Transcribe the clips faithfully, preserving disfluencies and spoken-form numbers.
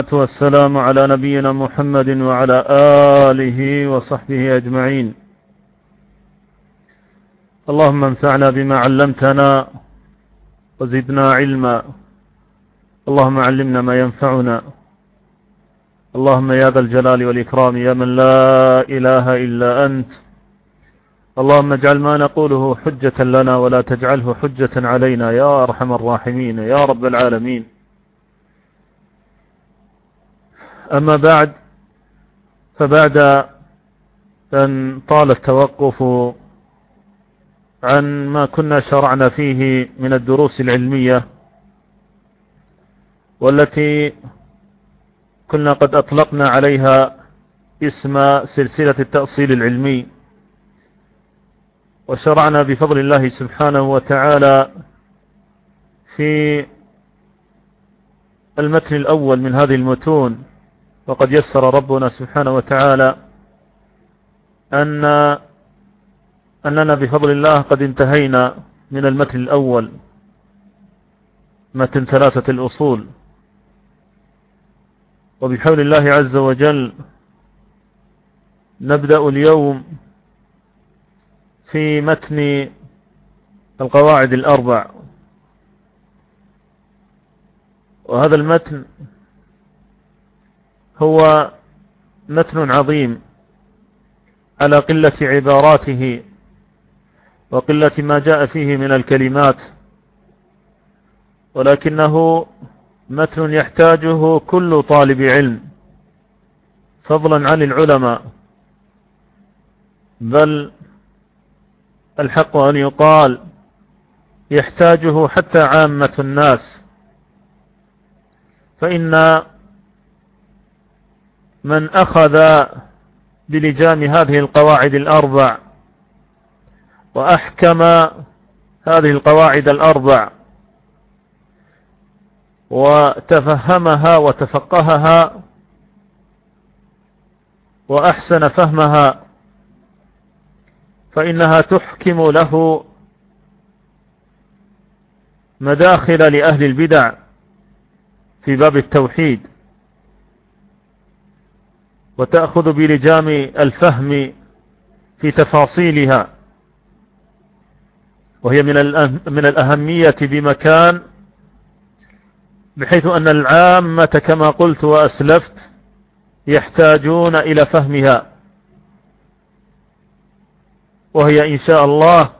والسلام على نبينا محمد وعلى آله وصحبه أجمعين. اللهم انفعنا بما علمتنا وزدنا علما. اللهم علمنا ما ينفعنا. اللهم يا ذا الجلال والإكرام يا من لا إله إلا أنت، اللهم اجعل ما نقوله حجة لنا ولا تجعله حجة علينا يا أرحم الراحمين يا رب العالمين. أما بعد، فبعد أن طال التوقف عن ما كنا شرعنا فيه من الدروس العلمية، والتي كنا قد أطلقنا عليها اسم سلسلة التأصيل العلمي، وشرعنا بفضل الله سبحانه وتعالى في المتن الأول من هذه المتون، وقد يسر ربنا سبحانه وتعالى أن أننا بفضل الله قد انتهينا من المتن الأول، متن ثلاثة الأصول. وبحول الله عز وجل نبدأ اليوم في متن القواعد الأربع، وهذا المتن هو متن عظيم على قلة عباراته وقلة ما جاء فيه من الكلمات، ولكنه متن يحتاجه كل طالب علم فضلا عن العلماء، بل الحق أن يقال يحتاجه حتى عامة الناس. فإن من أخذ بلجام هذه القواعد الأربع وأحكم هذه القواعد الأربع وتفهمها وتفقهها وأحسن فهمها، فإنها تحكم له مداخل لأهل البدع في باب التوحيد، وتأخذ بلجام الفهم في تفاصيلها، وهي من من الأهمية بمكان، بحيث أن العامة كما قلت وأسلفت يحتاجون إلى فهمها، وهي إن شاء الله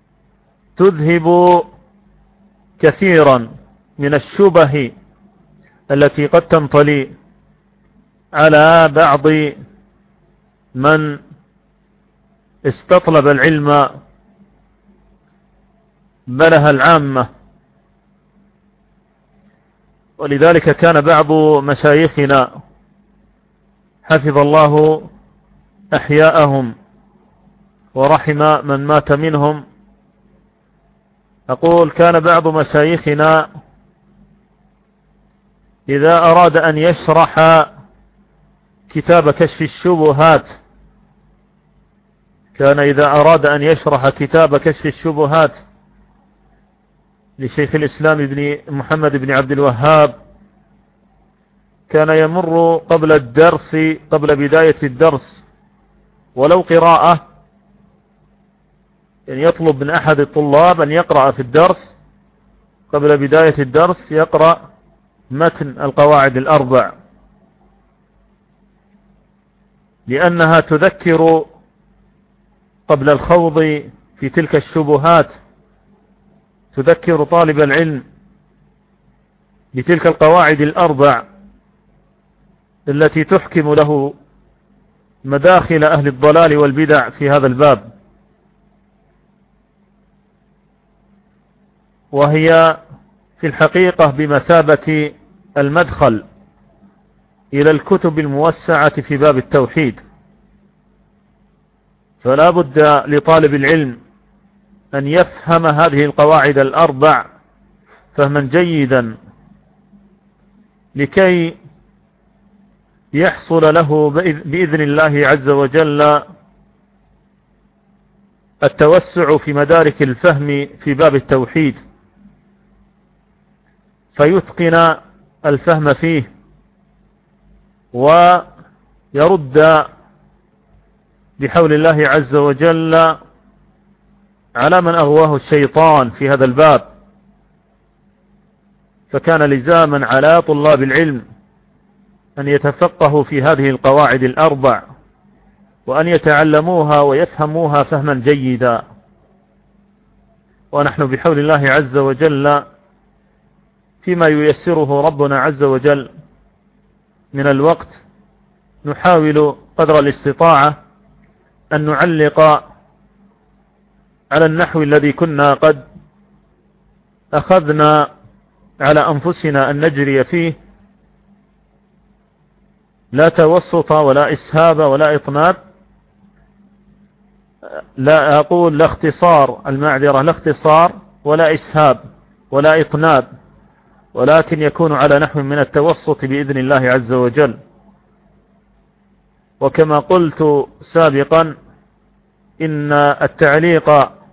تذهب كثيرا من الشبه التي قد تنطلي على بعض من استطلب العلم بلها العامة. ولذلك كان بعض مشايخنا حفظ الله أحياءهم ورحم من مات منهم، أقول كان بعض مشايخنا إذا أراد أن يشرح كتاب كشف الشبهات كان إذا أراد أن يشرح كتاب كشف الشبهات لشيخ الإسلام ابن محمد بن عبد الوهاب، كان يمر قبل الدرس قبل بداية الدرس ولو قراءة، يعني يطلب من أحد الطلاب أن يقرأ في الدرس قبل بداية الدرس، يقرأ متن القواعد الأربع، لأنها تذكر قبل الخوض في تلك الشبهات، تذكر طالب العلم بتلك القواعد الأربع التي تحكم له مداخل أهل الضلال والبدع في هذا الباب، وهي في الحقيقة بمثابة المدخل إلى الكتب الموسعة في باب التوحيد. فلا بد لطالب العلم أن يفهم هذه القواعد الأربع فهما جيدا، لكي يحصل له بإذن الله عز وجل التوسع في مدارك الفهم في باب التوحيد، فيتقن الفهم فيه ويرد بحول الله عز وجل على من أغواه الشيطان في هذا الباب. فكان لزاما على طلاب العلم أن يتفقهوا في هذه القواعد الأربع، وأن يتعلموها ويفهموها فهما جيدا. ونحن بحول الله عز وجل فيما ييسره ربنا عز وجل من الوقت نحاول قدر الاستطاعة أن نعلق على النحو الذي كنا قد أخذنا على أنفسنا أن نجري فيه، لا توسط ولا إسهاب ولا إطناب. لا أقول لا اختصار، المعذرة، لا اختصار ولا إسهاب ولا إطناب، ولكن يكون على نحو من التوسط بإذن الله عز وجل. وكما قلت سابقا إن التعليق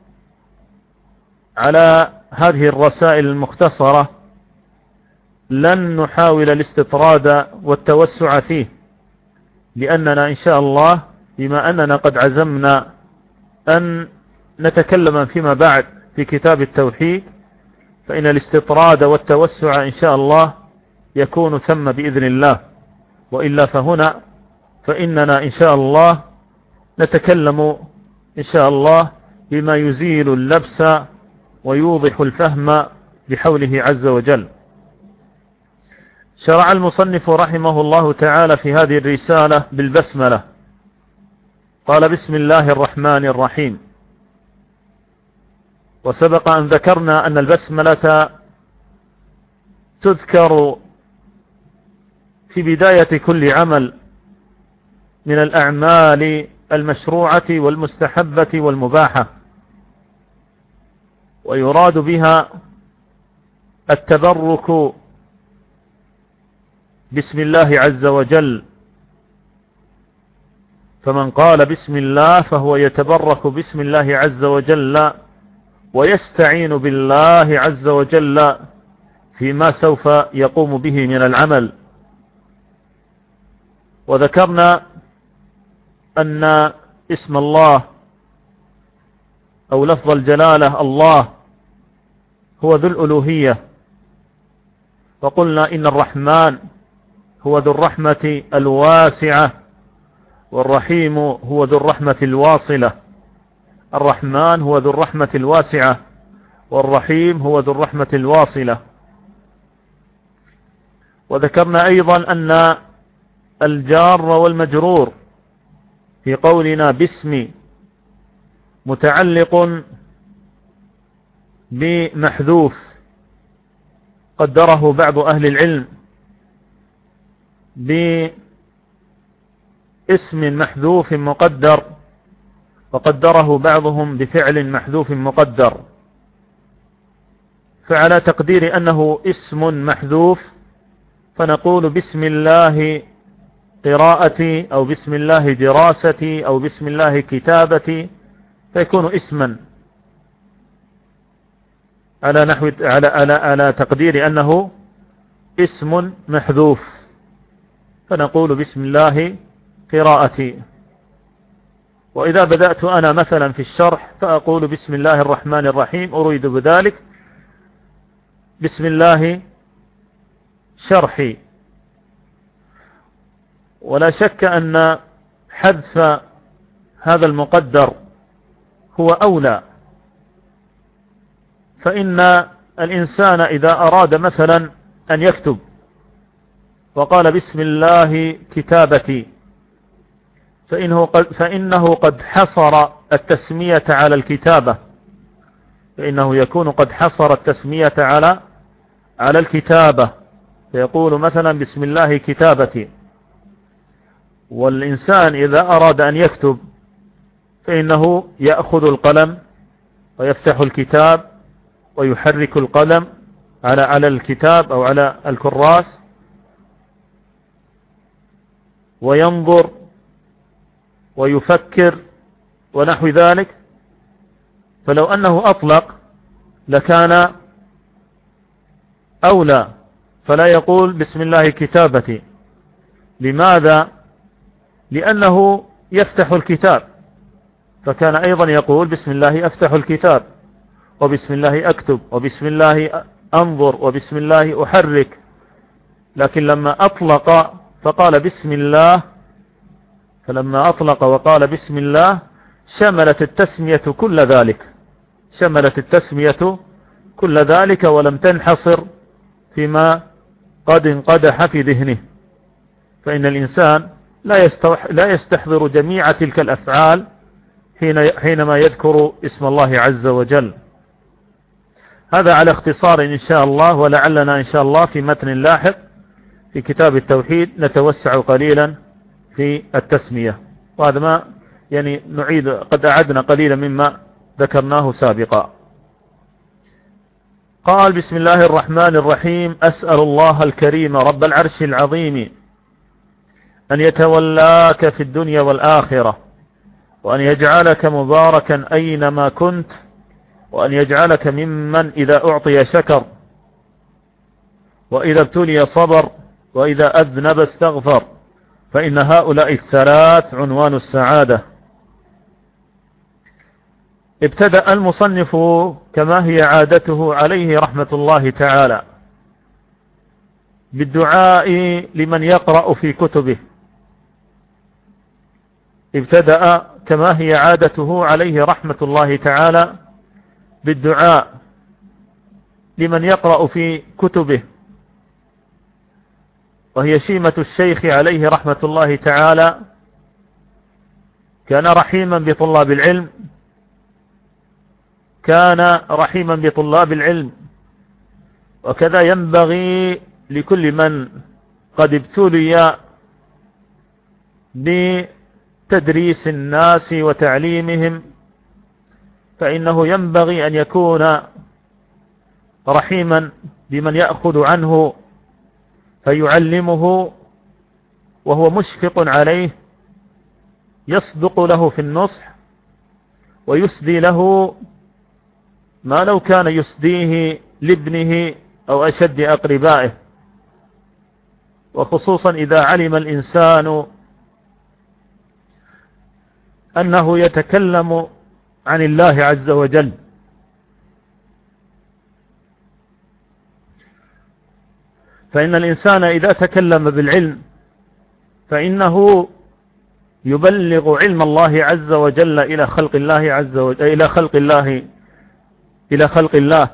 على هذه الرسائل المختصرة لن نحاول الاستطراد والتوسع فيه، لأننا إن شاء الله بما أننا قد عزمنا أن نتكلم فيما بعد في كتاب التوحيد، فإن الاستطراد والتوسع إن شاء الله يكون ثم بإذن الله. وإلا فهنا فإننا إن شاء الله نتكلم إن شاء الله بما يزيل اللبس ويوضح الفهم بحوله عز وجل. شرع المصنف رحمه الله تعالى في هذه الرسالة بالبسملة. قال: بسم الله الرحمن الرحيم. وسبق أن ذكرنا أن البسملة تذكر في بداية كل عمل من الأعمال المشروعة والمستحبة والمباحة، ويراد بها التبرك بسم الله عز وجل. فمن قال بسم الله فهو يتبرك بسم الله عز وجل ويستعين بالله عز وجل فيما سوف يقوم به من العمل. وذكرنا أن اسم الله أو لفظ الجلالة الله هو ذو الألوهية، وقلنا إن الرحمن هو ذو الرحمة الواسعة، والرحيم هو ذو الرحمة الواصلة. الرحمن هو ذو الرحمة الواسعة، والرحيم هو ذو الرحمة الواصلة. وذكرنا أيضا أن الجار والمجرور في قولنا باسم متعلق بمحذوف قدره بعض أهل العلم باسم محذوف مقدر، وقدره بعضهم بفعل محذوف مقدر. فعلى تقدير أنه اسم محذوف فنقول بسم الله قراءتي، أو بسم الله دراستي، أو بسم الله كتابتي، فيكون اسما على نحو على على على تقدير أنه اسم محذوف، فنقول بسم الله قراءتي. وإذا بدأت أنا مثلا في الشرح فأقول بسم الله الرحمن الرحيم، أريد بذلك بسم الله شرحي. ولا شك أن حذف هذا المقدر هو أولى، فإن الإنسان إذا أراد مثلا أن يكتب وقال بسم الله كتابتي، فإنه قد, فإنه قد حصر التسمية على الكتابة، فإنه يكون قد حصر التسمية على على الكتابة، فيقول مثلا بسم الله كتابتي. والإنسان إذا أراد أن يكتب فإنه يأخذ القلم ويفتح الكتاب ويحرك القلم على على الكتاب أو على الكراس وينظر ويفكر ونحو ذلك. فلو أنه أطلق لكان أولى، فلا يقول بسم الله كتابتي، لماذا؟ لأنه يفتح الكتاب، فكان أيضا يقول بسم الله أفتح الكتاب، وبسم الله أكتب، وبسم الله أنظر، وبسم الله أحرك. لكن لما أطلق فقال بسم الله، فلما أطلق وقال بسم الله شملت التسمية كل ذلك، شملت التسمية كل ذلك، ولم تنحصر فيما قد انقدح في ذهنه. فإن الإنسان لا لا يستحضر جميع تلك الأفعال حينما يذكر اسم الله عز وجل. هذا على اختصار إن شاء الله، ولعلنا إن شاء الله في متن لاحق في كتاب التوحيد نتوسع قليلا في التسمية، وهذا ما يعني نعيد، قد أعدنا قليلا مما ذكرناه سابقا. قال بسم الله الرحمن الرحيم: أسأل الله الكريم رب العرش العظيم أن يتولاك في الدنيا والآخرة، وأن يجعلك مباركا أينما كنت، وأن يجعلك ممن إذا أعطي شكر، وإذا ابتلي صبر، وإذا أذنب استغفر، فإن هؤلاء الثلاث عنوان السعادة. ابتدأ المصنف كما هي عادته عليه رحمة الله تعالى بالدعاء لمن يقرأ في كتبه، ابتدأ كما هي عادته عليه رحمة الله تعالى بالدعاء لمن يقرأ في كتبه، وهي شيمة الشيخ عليه رحمة الله تعالى. كان رحيما بطلاب العلم، كان رحيما بطلاب العلم، وكذا ينبغي لكل من قد ابتلي بتدريس الناس وتعليمهم، فإنه ينبغي أن يكون رحيما بمن يأخذ عنه فيعلمه وهو مشفق عليه، يصدق له في النصح، ويسدي له ما لو كان يسديه لابنه أو أشد أقربائه، وخصوصا إذا علم الإنسان أنه يتكلم عن الله عز وجل. فإن الإنسان إذا تكلم بالعلم فإنه يبلغ علم الله عز وجل إلى خلق الله عز وجل إلى خلق الله إلى خلق الله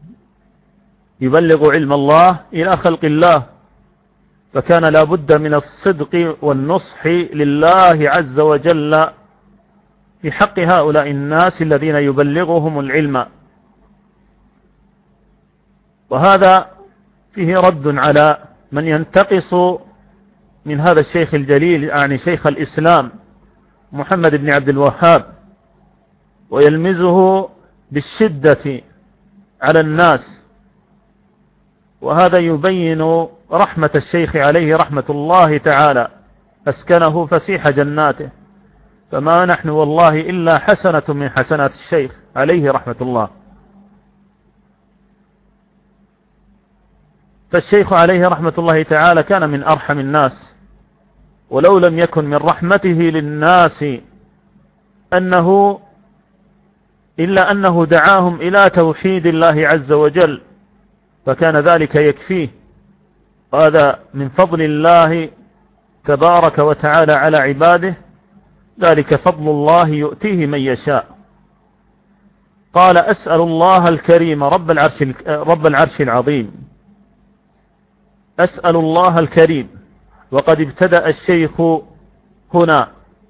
يبلغ علم الله إلى خلق الله. فكان لا بد من الصدق والنصح لله عز وجل في حق هؤلاء الناس الذين يبلغهم العلم. وهذا فيه رد على من ينتقص من هذا الشيخ الجليل، يعني شيخ الإسلام محمد بن عبد الوهاب، ويلمزه بالشدة على الناس. وهذا يبين رحمة الشيخ عليه رحمة الله تعالى، أسكنه فسيح جناته، فما نحن والله إلا حسنة من حسنات الشيخ عليه رحمة الله. فالشيخ عليه رحمة الله تعالى كان من أرحم الناس، ولو لم يكن من رحمته للناس أنه إلا أنه دعاهم إلى توحيد الله عز وجل، فكان ذلك يكفيه. هذا من فضل الله تبارك وتعالى على عباده، ذلك فضل الله يؤتيه من يشاء. قال: أسأل الله الكريم رب العرش رب العرش العظيم. أسأل الله الكريم، وقد ابتدأ الشيخ هنا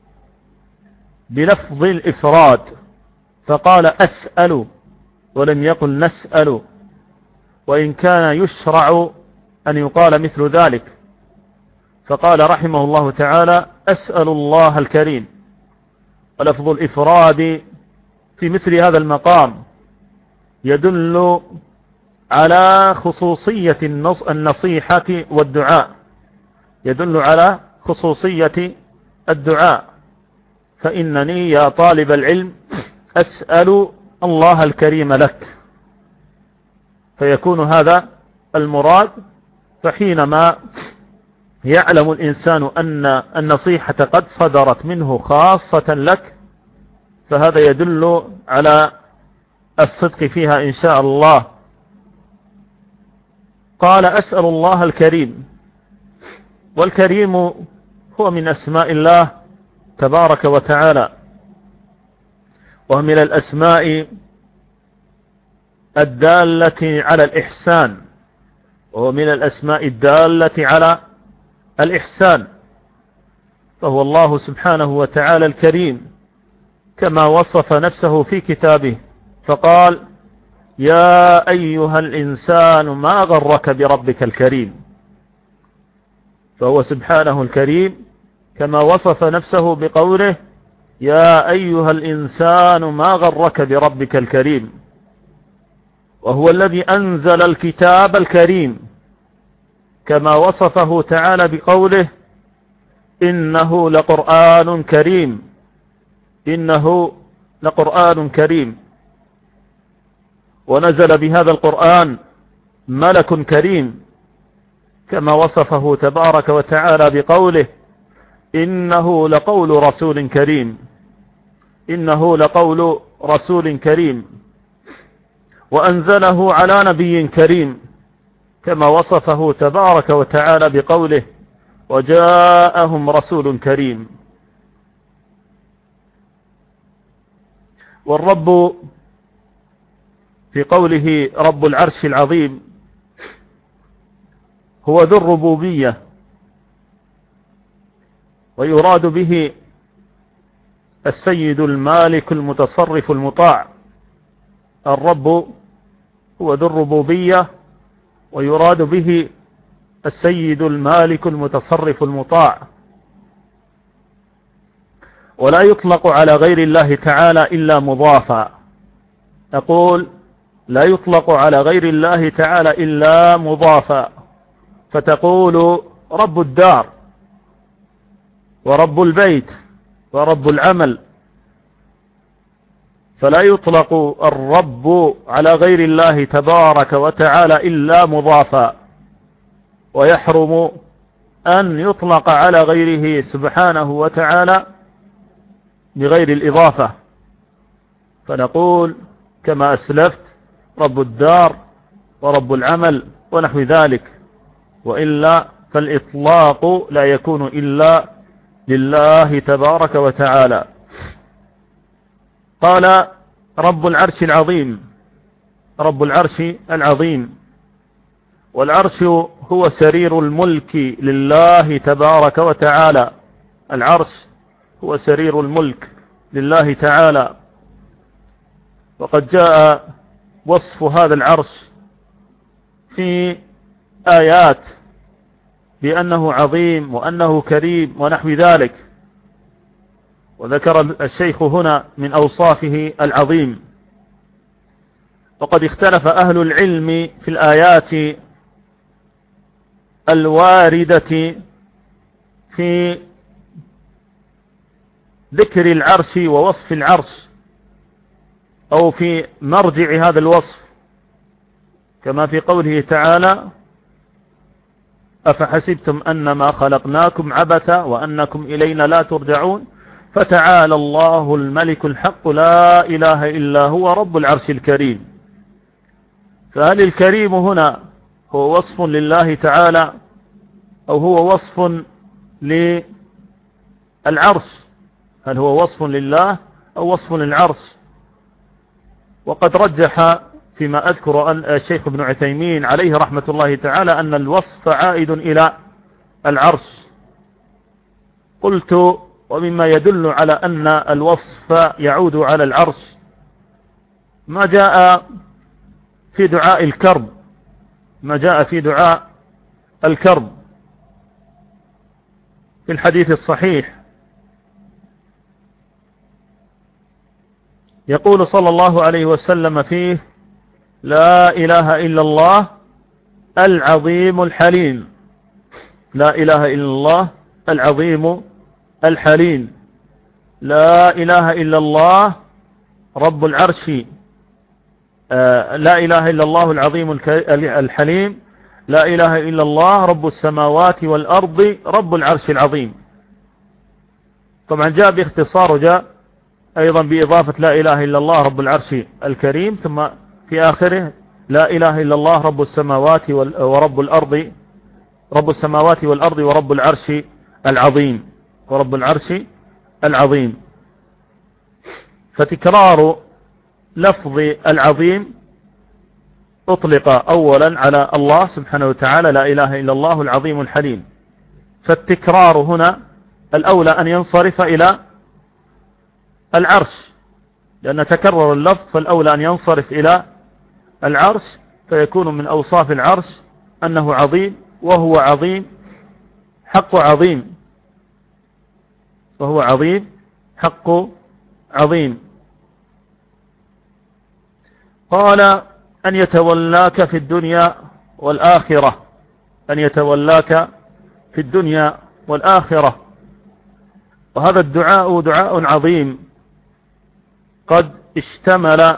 بلفظ الإفراد، فقال أسأل ولم يقل نسأل، وإن كان يشرع أن يقال مثل ذلك. فقال رحمه الله تعالى: أسأل الله الكريم. ولفظ الإفراد في مثل هذا المقام يدل على خصوصية النصيحة والدعاء، يدل على خصوصية الدعاء. فإنني يا طالب العلم أسأل الله الكريم لك، فيكون هذا المراد. فحينما يعلم الإنسان أن النصيحة قد صدرت منه خاصة لك، فهذا يدل على الصدق فيها إن شاء الله. قال: أسأل الله الكريم. والكريم هو من أسماء الله تبارك وتعالى، ومن الأسماء الدالة على الإحسان، ومن الأسماء الدالة على الإحسان، فهو الله سبحانه وتعالى الكريم، كما وصف نفسه في كتابه فقال: يا أيها الإنسان ما غرك بربك الكريم. فهو سبحانه الكريم كما وصف نفسه بقوله: يا أيها الإنسان ما غرك بربك الكريم. وهو الذي أنزل الكتاب الكريم، كما وصفه تعالى بقوله: إنه لقرآن كريم، إنه لقرآن كريم. ونزل بهذا القرآن ملك كريم، كما وصفه تبارك وتعالى بقوله: إنه لقول رسول كريم، إنه لقول رسول كريم. وأنزله على نبي كريم، كما وصفه تبارك وتعالى بقوله: وجاءهم رسول كريم. والرب في قوله رب العرش العظيم هو ذو الربوبية، ويراد به السيد المالك المتصرف المطاع. الرب هو ذو الربوبية، ويراد به السيد المالك المتصرف المطاع. ولا يطلق على غير الله تعالى إلا مضافا. أقول: لا يطلق على غير الله تعالى إلا مضافا، فتقول رب الدار، ورب البيت، ورب العمل، فلا يطلق الرب على غير الله تبارك وتعالى إلا مضافا، ويحرم أن يطلق على غيره سبحانه وتعالى بغير الإضافة. فنقول كما أسلفت: رب الدار، ورب العمل، ونحو ذلك. وإلا فالإطلاق لا يكون إلا لله تبارك وتعالى. قال: رب العرش العظيم. رب العرش العظيم. والعرش هو سرير الملك لله تبارك وتعالى. العرش هو سرير الملك لله تعالى. وقد جاء وصف هذا العرش في آيات بأنه عظيم وأنه كريم ونحو ذلك. وذكر الشيخ هنا من أوصافه العظيم. وقد اختلف أهل العلم في الآيات الواردة في ذكر العرش ووصف العرش، أو في مرجع هذا الوصف، كما في قوله تعالى: أفحسبتم أنما خلقناكم عبثا وأنكم إلينا لا ترجعون فتعالى الله الملك الحق لا إله إلا هو رب العرش الكريم. فهل الكريم هنا هو وصف لله تعالى، أو هو وصف للعرش؟ هل هو وصف لله أو وصف للعرش؟ وقد رجح فيما أذكر أن الشيخ ابن عثيمين عليه رحمة الله تعالى أن الوصف عائد إلى العرش. قلت: ومما يدل على أن الوصف يعود على العرش ما جاء في دعاء الكرب، ما جاء في دعاء الكرب في الحديث الصحيح. يقول صلى الله عليه وسلم فيه: لا إله إلا الله العظيم الحليم، لا إله إلا الله العظيم الحليم، لا إله إلا الله رب العرش، آه لا إله إلا الله العظيم الحليم، لا إله إلا الله رب السماوات والأرض رب العرش العظيم. طبعا جاء باختصار، وجاء أيضا بإضافة لا إله إلا الله رب العرش الكريم، ثم في آخره لا إله إلا الله رب السماوات ورب الأرض رب السماوات والأرض ورب العرش العظيم ورب العرش العظيم. فتكرار لفظ العظيم أطلق أولا على الله سبحانه وتعالى، لا إله إلا الله العظيم الحليم. فالتكرار هنا الأولى أن ينصرف إلى العرش، لأن تكرر اللفظ فالأولى أن ينصرف إلى العرش، فيكون من أوصاف العرش أنه عظيم، وهو عظيم حق عظيم، وهو عظيم حق عظيم. قال أن يتولاك في الدنيا والآخرة، أن يتولاك في الدنيا والآخرة. وهذا الدعاء دعاء عظيم قد اشتمل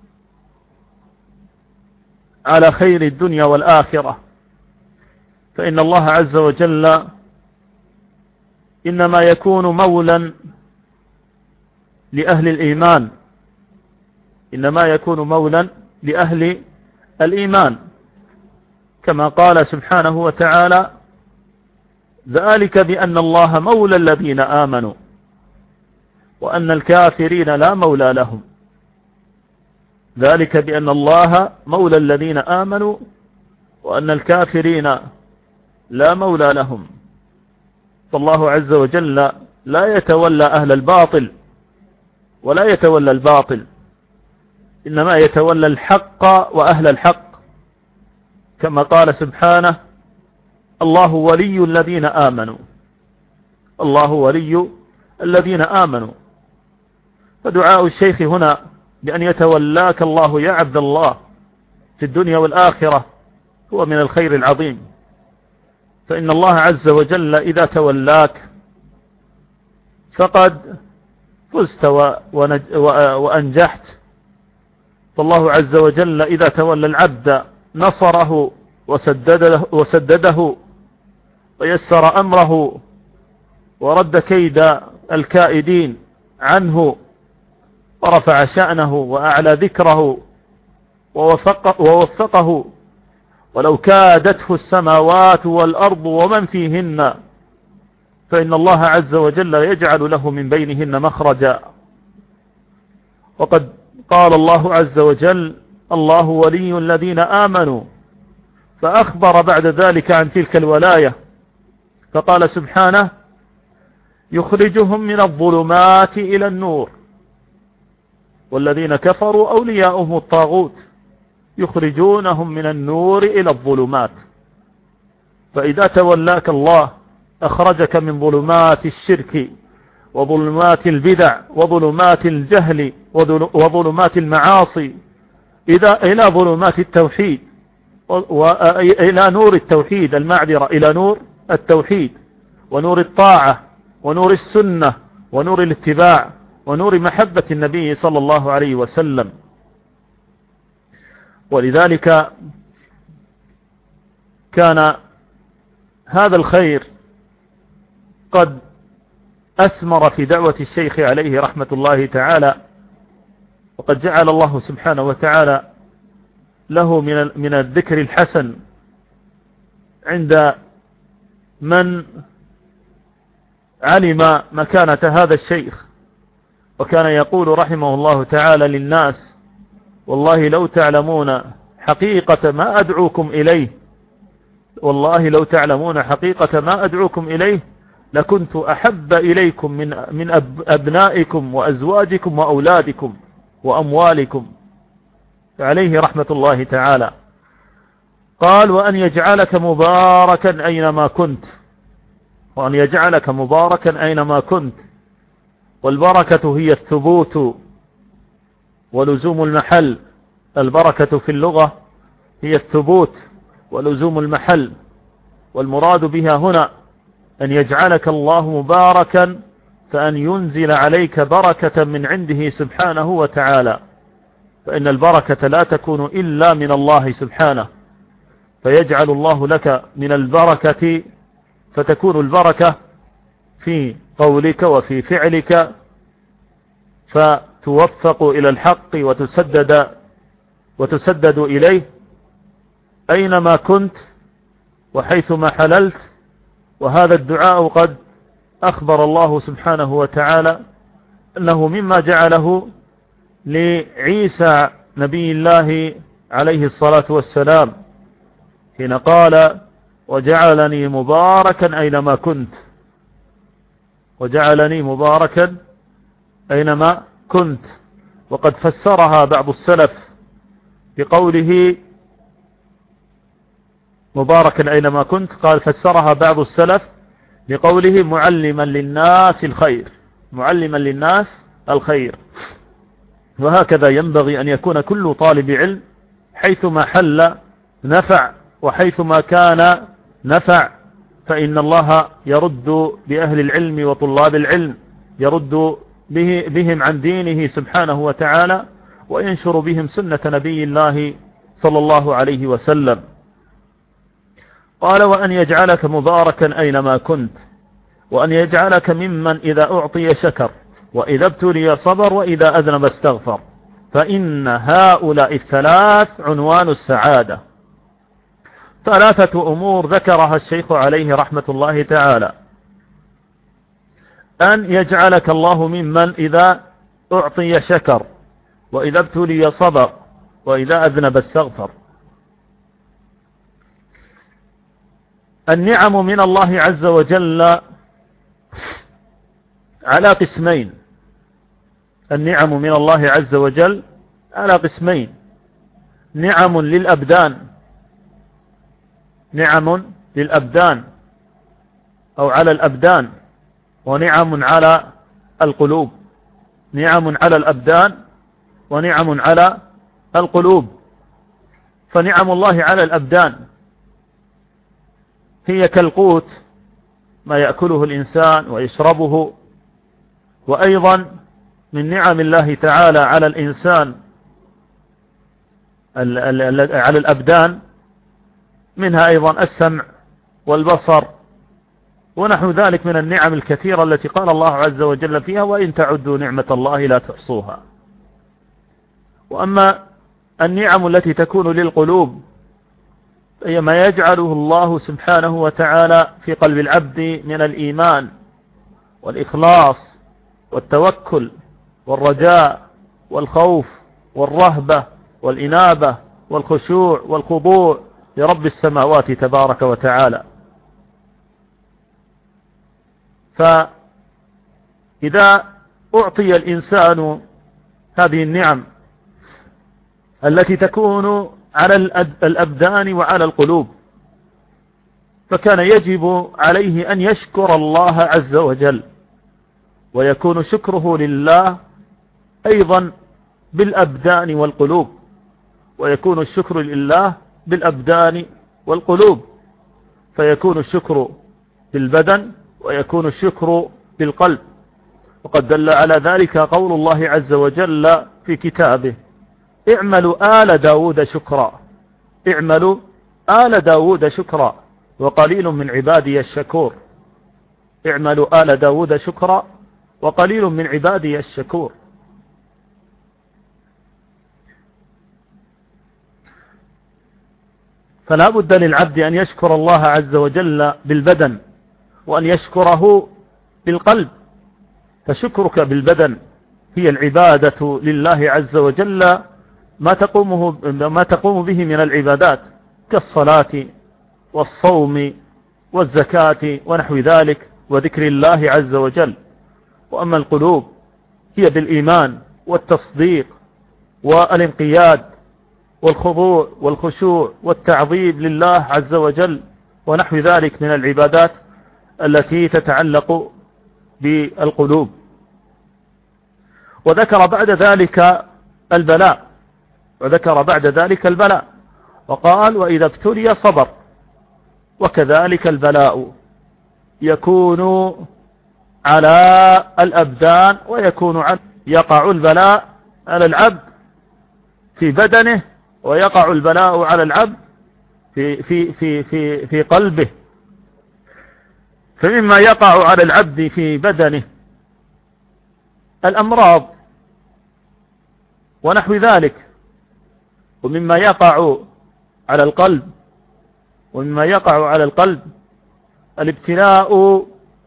على خير الدنيا والآخرة، فإن الله عز وجل إنما يكون مولا لأهل الإيمان، إنما يكون مولا لأهل الإيمان، كما قال سبحانه وتعالى: ذلك بأن الله مولى الذين آمنوا وأن الكافرين لا مولى لهم. ذلك بأن الله مولى الذين آمنوا وأن الكافرين لا مولى لهم. فالله عز وجل لا يتولى أهل الباطل ولا يتولى الباطل، إنما يتولى الحق وأهل الحق، كما قال سبحانه: الله ولي الذين آمنوا، الله ولي الذين آمنوا. فدعاء الشيخ هنا بأن يتولاك الله يا عبد الله في الدنيا والآخرة هو من الخير العظيم، فإن الله عز وجل إذا تولاك فقد فزت وأنجحت. فالله عز وجل إذا تولى العبد نصره وسدده, وسدده ويسر أمره ورد كيد الكائدين عنه ورفع شأنه وأعلى ذكره ووفق ووفقه، ولو كادته السماوات والأرض ومن فيهن فإن الله عز وجل يجعل له من بينهن مخرجا. وقد قال الله عز وجل: الله ولي الذين آمنوا، فأخبر بعد ذلك عن تلك الولاية فقال سبحانه: يخرجهم من الظلمات إلى النور والذين كفروا أولياؤهم الطاغوت يخرجونهم من النور إلى الظلمات. فإذا تولاك الله أخرجك من ظلمات الشرك وظلمات البدع وظلمات الجهل وظلمات المعاصي إذا إلى ظلمات التوحيد وإلى نور التوحيد، المعذرة إلى نور التوحيد ونور الطاعة ونور السنة ونور الاتباع ونور محبة النبي صلى الله عليه وسلم. ولذلك كان هذا الخير قد أثمر في دعوة الشيخ عليه رحمة الله تعالى، وقد جعل الله سبحانه وتعالى له من من الذكر الحسن عند من علم مكانة هذا الشيخ. وكان يقول رحمه الله تعالى للناس: والله لو تعلمون حقيقة ما أدعوكم إليه، والله لو تعلمون حقيقة ما أدعوكم إليه لكنت أحب إليكم من من أبنائكم وأزواجكم وأولادكم وأموالكم. فعليه رحمة الله تعالى قال: وأن يجعلك مباركا أينما كنت، وأن يجعلك مباركا أينما كنت. والبركة هي الثبوت ولزوم المحل. البركة في اللغة هي الثبوت ولزوم المحل، والمراد بها هنا أن يجعلك الله مباركا، فأن ينزل عليك بركة من عنده سبحانه وتعالى، فإن البركة لا تكون إلا من الله سبحانه. فيجعل الله لك من البركة، فتكون البركة في قولك وفي فعلك، فتوفق إلى الحق وتسدد وتسدد إليه أينما كنت وحيثما حللت. وهذا الدعاء قد أخبر الله سبحانه وتعالى أنه مما جعله لعيسى نبي الله عليه الصلاة والسلام حين قال: وجعلني مباركا أينما كنت، وجعلني مباركا أينما كنت. وقد فسرها بعض السلف بقوله مباركا أينما كنت، قال فسرها بعض السلف بقوله معلما للناس الخير، معلما للناس الخير. وهكذا ينبغي أن يكون كل طالب علم حيثما حل نفع، وحيثما كان نفع، فإن الله يرد بأهل العلم وطلاب العلم، يرد به بهم عن دينه سبحانه وتعالى، وينشر بهم سنة نبي الله صلى الله عليه وسلم. قال: وأن يجعلك مباركا أينما كنت، وأن يجعلك ممن إذا أعطي شكر، وإذا ابتلي صبر، وإذا أذنب استغفر، فإن هؤلاء الثلاث عنوان السعادة. ثلاثة أمور ذكرها الشيخ عليه رحمة الله تعالى: أن يجعلك الله ممن إذا أعطي شكر، وإذا ابتلي صبر، وإذا أذنب استغفر. النعم من الله عز وجل على قسمين، النعم من الله عز وجل على قسمين: نعم للأبدان، نعم للأبدان أو على الأبدان، ونعم على القلوب. نعم على الأبدان ونعم على القلوب. فنعم الله على الأبدان هي كالقوت، ما يأكله الإنسان ويشربه. وأيضا من نعم الله تعالى على الإنسان على الأبدان منها أيضا السمع والبصر ونحو ذلك من النعم الكثيرة التي قال الله عز وجل فيها: وإن تعدوا نعمة الله لا تحصوها. وأما النعم التي تكون للقلوب هي ما يجعله الله سبحانه وتعالى في قلب العبد من الإيمان والإخلاص والتوكل والرجاء والخوف والرهبة والإنابة والخشوع والخضوع لرب السماوات تبارك وتعالى. فإذا أعطي الإنسان هذه النعم التي تكون على الأبدان وعلى القلوب، فكان يجب عليه أن يشكر الله عز وجل، ويكون شكره لله أيضا بالأبدان والقلوب، ويكون الشكر لله بالأبدان والقلوب، فيكون الشكر بالبدن ويكون الشكر بالقلب. وقد دل على ذلك قول الله عز وجل في كتابه: اعملوا آل داود شكرا، اعملوا آل داود شكرا وقليل من عبادي الشكور. اعملوا آل داود شكرا وقليل من عبادي الشكور. فلا بد للعبد أن يشكر الله عز وجل بالبدن، وأن يشكره بالقلب. فشكرك بالبدن هي العبادة لله عز وجل، ما تقومه ما تقوم به من العبادات كالصلاة والصوم والزكاة ونحو ذلك وذكر الله عز وجل. وأما القلوب هي بالإيمان والتصديق والانقياد والخضوع والخشوع والتعظيم لله عز وجل ونحو ذلك من العبادات التي تتعلق بالقلوب. وذكر بعد ذلك البلاء وذكر بعد ذلك البلاء وقال: وإذا ابتلي صبر. وكذلك البلاء يكون على الأبدان ويكون على يقع البلاء على العبد في بدنه، ويقع البلاء على العبد في, في, في, في, في قلبه. فمما يقع على العبد في بدنه الأمراض ونحو ذلك، ومما يقع على القلب ومما يقع على القلب الابتلاء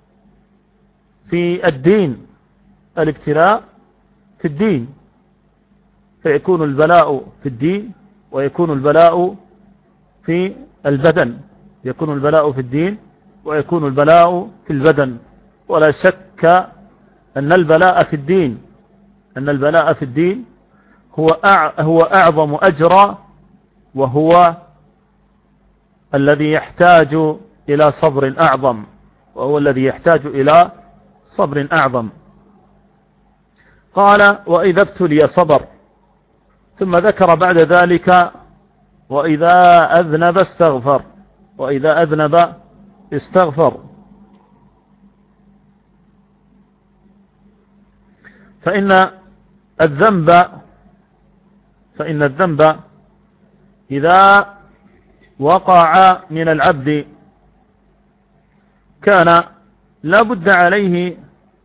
في الدين، الابتلاء في الدين، فيكون البلاء في الدين ويكون البلاء في البدن، يكون البلاء في الدين ويكون البلاء في البدن. ولا شك أن البلاء في الدين أن البلاء في الدين هو هو أعظم أجرا، وهو الذي يحتاج إلى صبر أعظم وهو الذي يحتاج إلى صبر أعظم. قال وإذا ابتلي صبر، ثم ذكر بعد ذلك وإذا أذنب استغفر، وإذا أذنب استغفر. فإن الذنب فإن الذنب إذا وقع من العبد كان لا بد عليه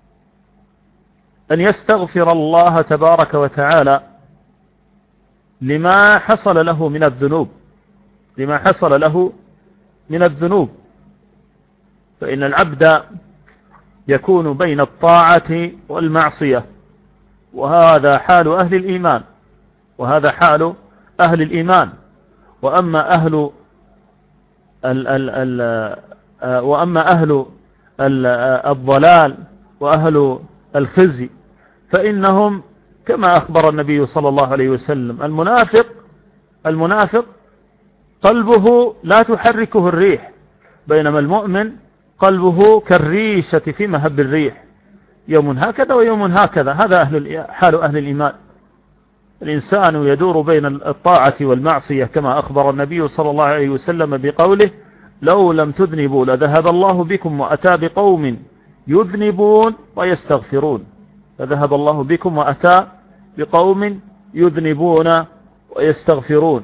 أن يستغفر الله تبارك وتعالى لما حصل له من الذنوب لما حصل له من الذنوب فإن العبد يكون بين الطاعة والمعصية، وهذا حال أهل الإيمان وهذا حال أهل الإيمان. وأما أهل ال ال ال وأما أهل ال الضلال وأهل الخزي فإنهم كما أخبر النبي صلى الله عليه وسلم المنافق المنافق قلبه لا تحركه الريح، بينما المؤمن قلبه كالريشة في مهب الريح، يوم هكذا ويوم هكذا. هذا أهل حال أهل الإيمان. الإنسان يدور بين الطاعة والمعصية كما أخبر النبي صلى الله عليه وسلم بقوله لو لم تذنبوا لذهب الله بكم وأتى بقوم يذنبون ويستغفرون. فذهب الله بكم وأتى بقوم يذنبون ويستغفرون.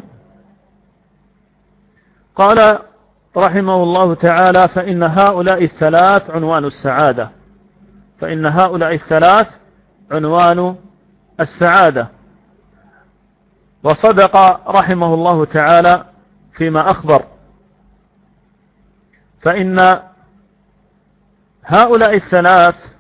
قال رحمه الله تعالى فإن هؤلاء الثلاث عنوان السعادة فإن هؤلاء الثلاث عنوان السعادة. وصدق رحمه الله تعالى فيما أخبر، فإن هؤلاء الثلاث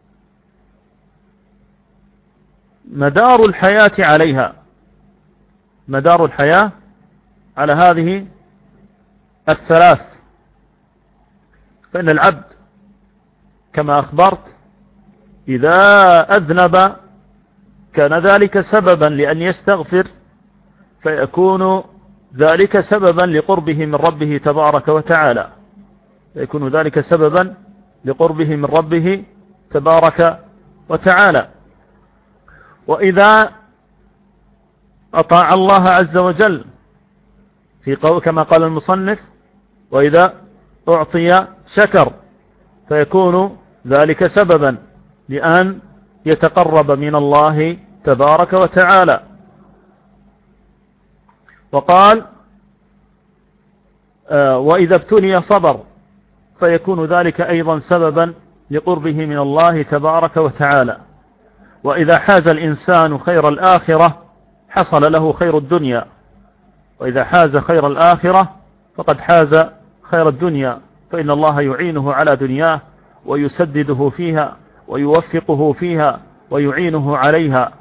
مدار الحياة عليها مدار الحياة على هذه الثلاث. فإن العبد كما أخبرت إذا أذنب كان ذلك سببا لأن يستغفر، فيكون ذلك سببا لقربه من ربه تبارك وتعالى فيكون ذلك سببا لقربه من ربه تبارك وتعالى. وإذا أطاع الله عز وجل في قول كما قال المصنف وإذا أعطي شكر، فيكون ذلك سببا لأن يتقرب من الله تبارك وتعالى. وقال آه وإذا ابتلي صبر، فيكون ذلك أيضا سببا لقربه من الله تبارك وتعالى. وإذا حاز الإنسان خير الآخرة حصل له خير الدنيا، وإذا حاز خير الآخرة فقد حاز خير الدنيا، فإن الله يعينه على دنياه ويسدده فيها ويوفقه فيها ويعينه عليها،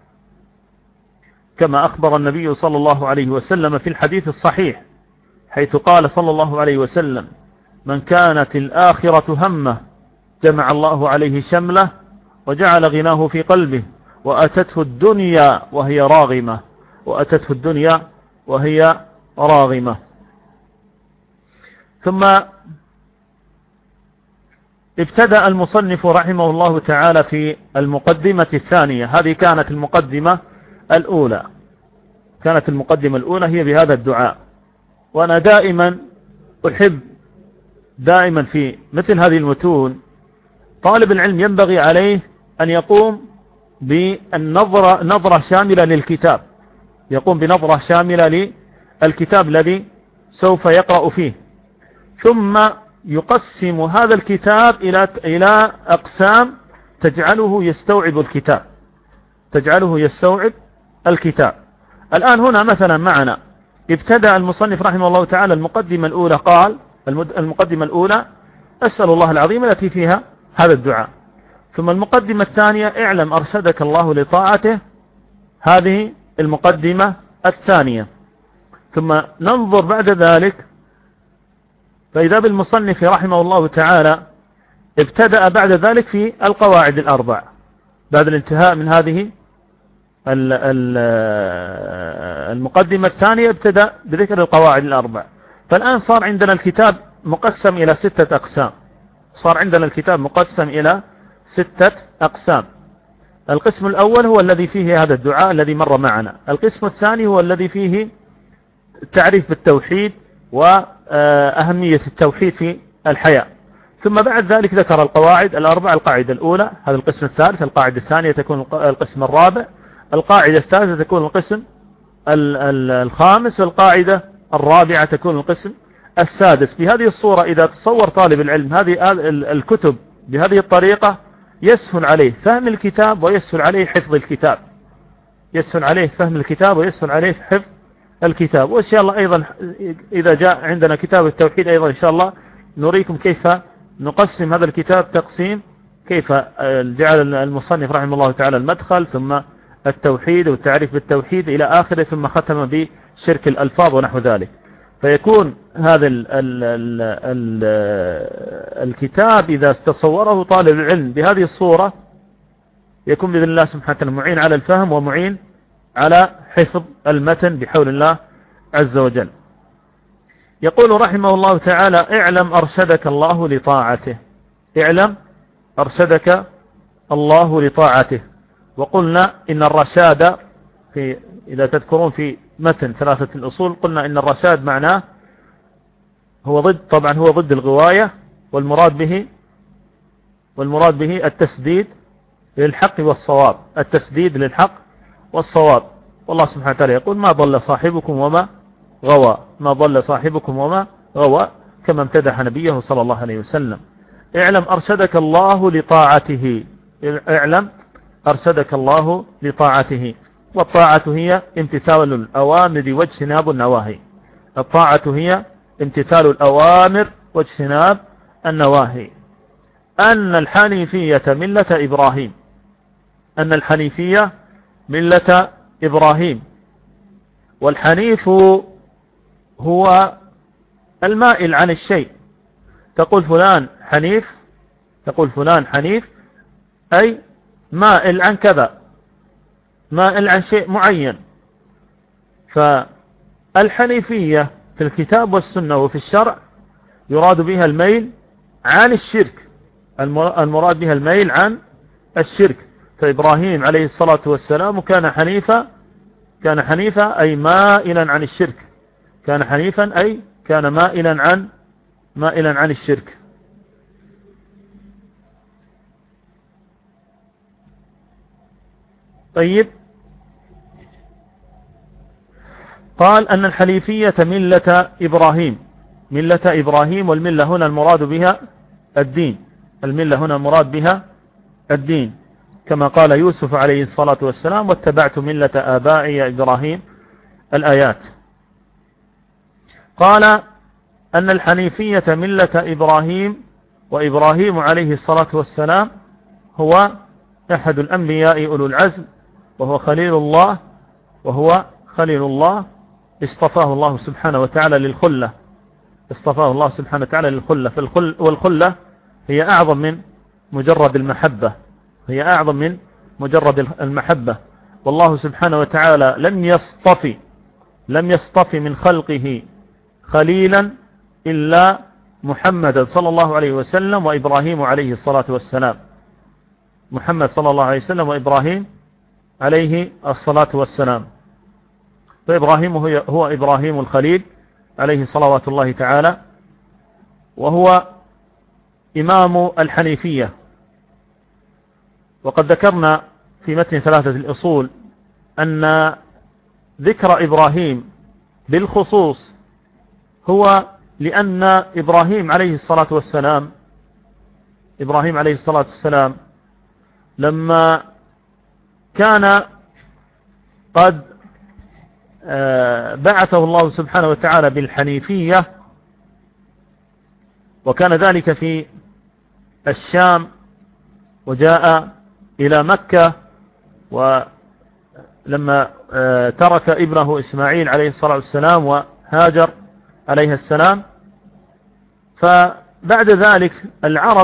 كما أخبر النبي صلى الله عليه وسلم في الحديث الصحيح حيث قال صلى الله عليه وسلم من كانت الآخرة همه جمع الله عليه شمله وجعل غناه في قلبه، وأتته الدنيا وهي راغمة وأتته الدنيا وهي راغمة. ثم ابتدأ المصنف رحمه الله تعالى في المقدمة الثانية. هذه كانت المقدمة الأولى كانت المقدمة الأولى هي بهذا الدعاء. وأنا دائما أحب دائما في مثل هذه المتون طالب العلم ينبغي عليه أن يقوم بالنظرة نظرة شاملة للكتاب يقوم بنظرة شاملة للكتاب الذي سوف يقرأ فيه، ثم يقسم هذا الكتاب إلى إلى أقسام تجعله يستوعب الكتاب تجعله يستوعب الكتاب. الآن هنا مثلا معنا ابتدأ المصنف رحمه الله تعالى المقدمة الأولى، قال المقدمة الأولى أسأل الله العظيم التي فيها هذا الدعاء، ثم المقدمة الثانية اعلم أرشدك الله لطاعته، هذه المقدمة الثانية. ثم ننظر بعد ذلك فإذا بالمصنف رحمه الله تعالى ابتدأ بعد ذلك في القواعد الأربع، بعد الانتهاء من هذه المقدمة الثانية ابتدأ بذكر القواعد الأربع. فالآن صار عندنا الكتاب مقسم إلى ستة أقسام صار عندنا الكتاب مقسم إلى ستة أقسام. القسم الأول هو الذي فيه هذا الدعاء الذي مر معنا. القسم الثاني هو الذي فيه التعريف بالتوحيد وأهمية التوحيد في الحياة. ثم بعد ذلك ذكر القواعد الأربع. القاعدة الأولى هذا القسم الثالث، القاعدة الثانية تكون القسم الرابع، القاعدة الثالثة تكون القسم الخامس، والقاعدة الرابعة تكون القسم السادس. بهذه الصورة إذا تصور طالب العلم هذه الكتب بهذه الطريقة يسهل عليه فهم الكتاب ويسهل عليه حفظ الكتاب يسهل عليه فهم الكتاب ويسهل عليه حفظ الكتاب. وإن شاء الله أيضا إذا جاء عندنا كتاب التوحيد أيضا إن شاء الله نريكم كيف نقسم هذا الكتاب تقسيم، كيف جعل المصنف رحمه الله تعالى المدخل ثم التوحيد والتعريف بالتوحيد إلى آخره، ثم ختم بشرك الألفاظ ونحو ذلك. فيكون هذا ال ال ال ال الكتاب إذا تصوره طالب العلم بهذه الصورة يكون بإذن الله سبحانه وتعالى معين على الفهم ومعين على حفظ المتن بحول الله عز وجل. يقول رحمه الله تعالى اعلم أرشدك الله لطاعته. اعلم أرشدك الله لطاعته. وقلنا إن الرشاد في إذا تذكرون في متن ثلاثة الأصول قلنا إن الرشاد معناه هو ضد طبعا هو ضد الغواية، والمراد به والمراد به التسديد للحق والصواب التسديد للحق والصواب. والله سبحانه وتعالى يقول ما ضل صاحبكم وما غوى ما ضل صاحبكم وما غوى كما امتدح نبيه صلى الله عليه وسلم. اعلم أرشدك الله لطاعته. اعلم أرشدك الله لطاعته. والطاعة هي امتثال الأوامر واجتناب النواهي. الطاعة هي امتثال الأوامر واجتناب النواهي. أن الحنيفية ملة إبراهيم أن الحنيفية ملة إبراهيم. والحنيف هو المائل عن الشيء. تقول فلان حنيف تقول فلان حنيف أي مائل عن كذا، مائل عن شيء معين. فالحنيفية في الكتاب والسنة وفي الشرع يراد بها الميل عن الشرك المراد بها الميل عن الشرك. فإبراهيم عليه الصلاة والسلام كان حنيفا كان حنيفا أي مائلا عن الشرك كان حنيفا أي كان مائلا عن مائلا عن الشرك. طيب قال أن الحنيفية ملة إبراهيم ملة إبراهيم والملة هنا المراد بها الدين الملة هنا المراد بها الدين كما قال يوسف عليه الصلاة والسلام واتبعت ملة آبائي إبراهيم الآيات. قال أن الحنيفية ملة إبراهيم وإبراهيم عليه الصلاة والسلام هو أحد الأنبياء أولو العزم وهو خليل الله وهو خليل الله اصطفاه الله سبحانه وتعالى للخلة اصطفاه الله سبحانه وتعالى للخلة. فالخل والخلة هي أعظم من مجرد المحبة هي أعظم من مجرد المحبة. والله سبحانه وتعالى لم يصطفي لم يصطفي من خلقه خليلا إلا محمد صلى الله عليه وسلم وإبراهيم عليه الصلاة والسلام. محمد صلى الله عليه وسلم وإبراهيم عليه الصلاة والسلام. فإبراهيم هو, هو إبراهيم الخليل عليه صلوات الله تعالى، وهو إمام الحنيفية. وقد ذكرنا في متن ثلاثة الأصول أن ذكر إبراهيم بالخصوص هو لأن إبراهيم عليه الصلاة والسلام إبراهيم عليه الصلاة والسلام لما كان قد بعثه الله سبحانه وتعالى بالحنيفية، وكان ذلك في الشام، وجاء إلى مكة، ولما ترك ابنه إسماعيل عليه الصلاة والسلام وهاجر عليه السلام، فبعد ذلك العرب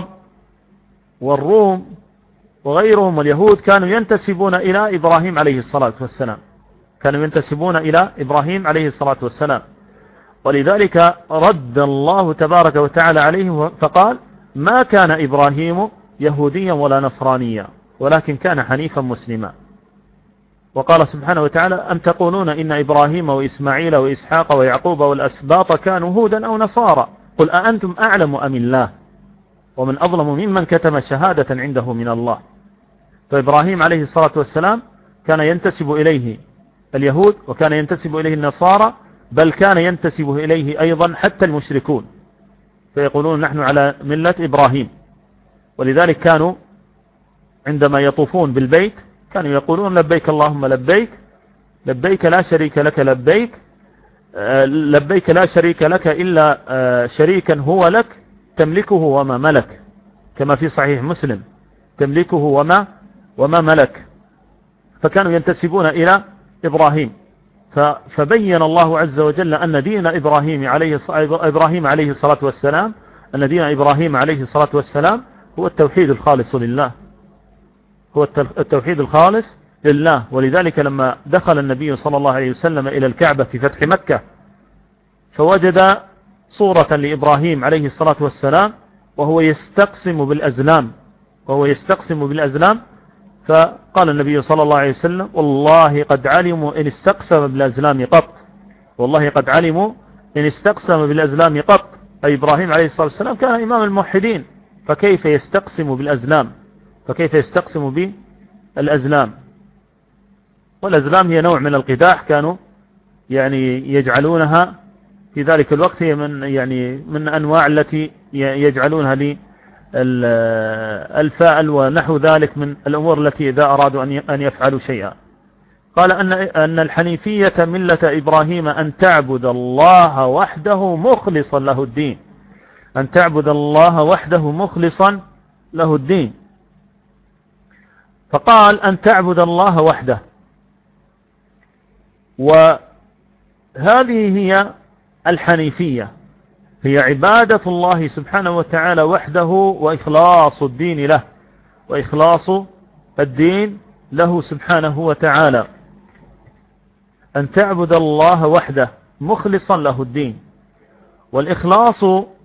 والروم وغيرهم واليهود كانوا ينتسبون إلى إبراهيم عليه الصلاة والسلام كانوا ينتسبون إلى إبراهيم عليه الصلاة والسلام ولذلك رد الله تبارك وتعالى عليه فقال: ما كان إبراهيم يهوديا ولا نصرانيا ولكن كان حنيفا مسلما. وقال سبحانه وتعالى: أم تقولون إن إبراهيم وإسماعيل وإسحاق ويعقوب والأسباط كانوا هودا أو نصارى قل أأنتم أعلم أم الله ومن أظلم ممن كتم شهادة عنده من الله. فإبراهيم عليه الصلاة والسلام كان ينتسب إليه اليهود وكان ينتسب إليه النصارى، بل كان ينتسب إليه أيضا حتى المشركون، فيقولون نحن على ملة إبراهيم. ولذلك كانوا عندما يطوفون بالبيت كانوا يقولون: لبيك اللهم لبيك، لبيك لا شريك لك لبيك، لبيك لا شريك لك إلا شريكا هو لك تملكه وما ملك، كما في صحيح مسلم: تملكه وما وما ملك. فكانوا ينتسبون إلى إبراهيم. فبين الله عز وجل أن دين إبراهيم عليه إبراهيم عليه الصلاة والسلام أن دين إبراهيم عليه الصلاة والسلام هو التوحيد الخالص لله، هو التوحيد الخالص لله. ولذلك لما دخل النبي صلى الله عليه وسلم إلى الكعبة في فتح مكة فوجد صورة لإبراهيم عليه الصلاة والسلام وهو يستقسم بالأزلام وهو يستقسم بالأزلام فقال النبي صلى الله عليه وسلم: والله قد علموا إن استقسم بالأزلام قط، والله قد علموا إن استقسم بالأزلام قط. أي إبراهيم عليه الصلاة والسلام كان إمام الموحدين، فكيف يستقسم بالأزلام فكيف يستقسم بالأزلام والأزلام هي نوع من القداح، كانوا يعني يجعلونها في ذلك الوقت، هي من يعني من أنواع التي يجعلونها للفاعل ونحو ذلك من الأمور التي إذا أرادوا أن يفعلوا شيئا. قال أن أن الحنيفية ملة إبراهيم أن تعبد الله وحده مخلصا له الدين، أن تعبد الله وحده مخلصا له الدين. فقال أن تعبد الله وحده، وهذه هي الحنيفية، هي عبادة الله سبحانه وتعالى وحده وإخلاص الدين له، وإخلاص الدين له سبحانه وتعالى. أن تعبد الله وحده مخلصا له الدين. والإخلاص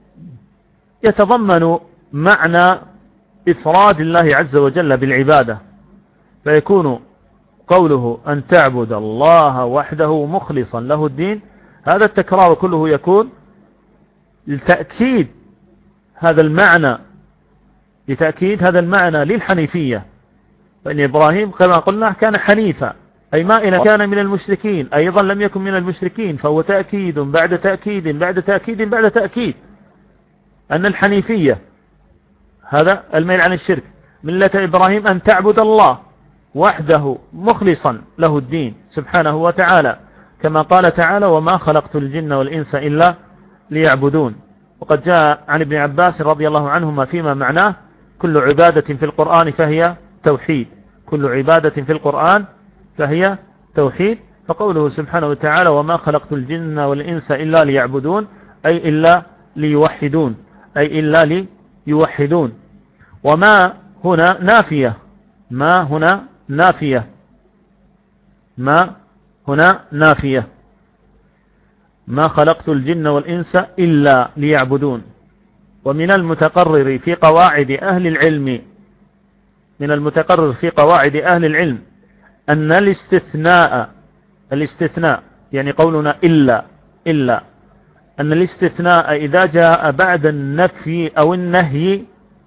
يتضمن معنى إفراد الله عز وجل بالعبادة، فيكون قوله أن تعبد الله وحده مخلصا له الدين، هذا التكرار كله يكون لتأكيد هذا المعنى لتأكيد هذا المعنى للحنيفية. فإن إبراهيم كما قلنا كان حنيفا، أي ما إن كان من المشركين، أيضا لم يكن من المشركين، فهو تأكيد بعد تأكيد بعد تأكيد بعد تأكيد أن الحنيفية هذا الميل عن الشرك. ملة إبراهيم أن تعبد الله وحده مخلصا له الدين سبحانه وتعالى، كما قال تعالى: وما خلقت الجن والإنس إلا ليعبدون. وقد جاء عن ابن عباس رضي الله عنهما فيما معناه: كل عبادة في القرآن فهي توحيد، كل عبادة في القرآن فهي توحيد. فقوله سبحانه وتعالى: وما خلقت الجن والإنس إلا ليعبدون، أي إلا ليوحدون، أي إلا ليوحدون. وما هنا نافية، ما هنا نافية، ما هنا نافية، ما خلقت الجن والإنس إلا ليعبدون. ومن المتقرر في قواعد أهل العلم من المتقرر في قواعد أهل العلم أن الاستثناء الاستثناء يعني قولنا إلا إلا أن الاستثناء إذا جاء بعد النفي أو النهي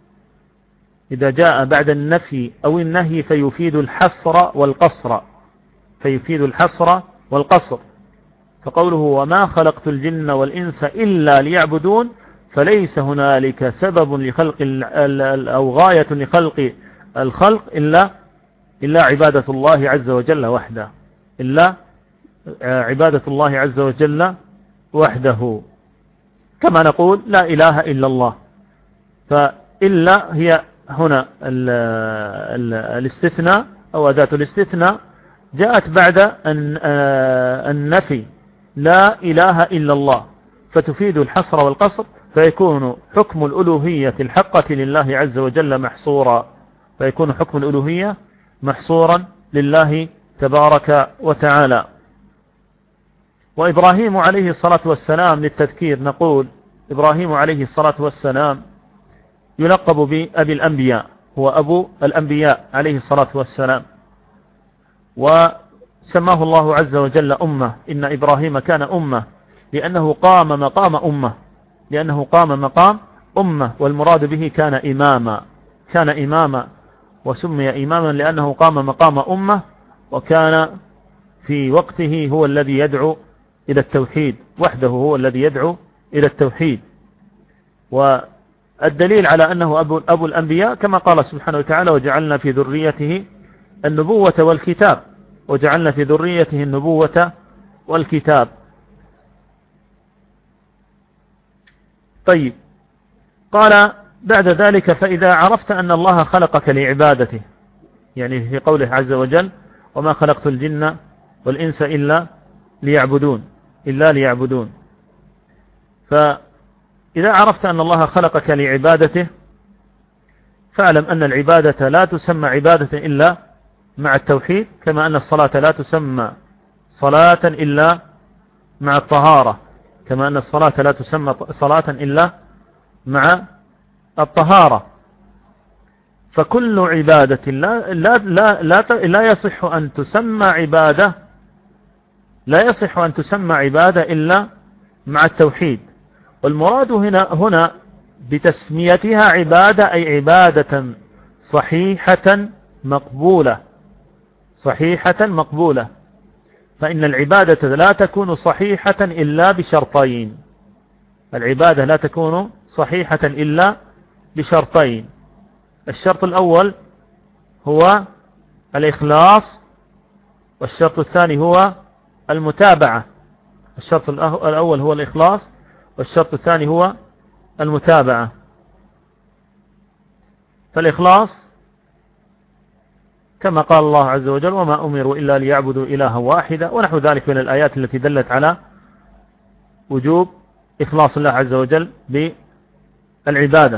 إذا جاء بعد النفي أو النهي فيفيد الحصر والقصر فيفيد الحصر والقصر فقوله وما خلقت الجن والإنس إلا ليعبدون فليس هنالك سبب لخلق أو غاية لخلق الخلق إلا إلا عبادة الله عز وجل وحده، إلا عبادة الله عز وجل وحده، كما نقول لا إله إلا الله. فإلا هي هنا الاستثناء أو أداة الاستثناء جاءت بعد النفي لا إله إلا الله، فتفيد الحصر والقصر، فيكون حكم الألوهية الحقة لله عز وجل محصورا، فيكون حكم الألوهية محصورا لله تبارك وتعالى. وإبراهيم عليه الصلاة والسلام للتذكير نقول إبراهيم عليه الصلاة والسلام يلقب بأبي الأنبياء، هو أبو الأنبياء عليه الصلاة والسلام، وسماه الله عز وجل أمة، إن إبراهيم كان أمة لأنه قام مقام أمة، لأنه قام مقام أمة، والمراد به كان إماما، كان إماما وسمي إماما لأنه قام مقام أمة، وكان في وقته هو الذي يدعو إلى التوحيد وحده، هو الذي يدعو إلى التوحيد. والدليل على أنه أبو, أبو الأنبياء كما قال سبحانه وتعالى وجعلنا في ذريته النبوة والكتاب، وجعلنا في ذريته النبوة والكتاب. طيب، قال بعد ذلك فإذا عرفت أن الله خلقك لعبادته، يعني في قوله عز وجل وما خلقت الجن والإنس إلا ليعبدون، إلا ليعبدون. فإذا عرفت أن الله خلقك لعبادته فاعلم أن العبادة لا تسمى عبادة إلا مع التوحيد، كما أن الصلاة لا تسمى صلاة إلا مع الطهارة، كما أن الصلاة لا تسمى صلاة إلا مع الطهارة. فكل عبادة لا, لا, لا, لا, لا يصح أن تسمى عبادة لا يصح أن تسمى عبادة إلا مع التوحيد. والمراد هنا هنا بتسميتها عبادة أي عبادة صحيحة مقبولة، صحيحة مقبولة. فإن العبادة لا تكون صحيحة إلا بشرطين، العبادة لا تكون صحيحة إلا بشرطين. الشرط الأول هو الإخلاص، والشرط الثاني هو المتابعة. الشرط الأول هو الإخلاص، والشرط الثاني هو المتابعة. فالإخلاص كما قال الله عز وجل وما أمروا إلا ليعبدوا إلها واحدا، ونحو ذلك من الآيات التي دلت على وجوب إخلاص الله عز وجل بالعبادة.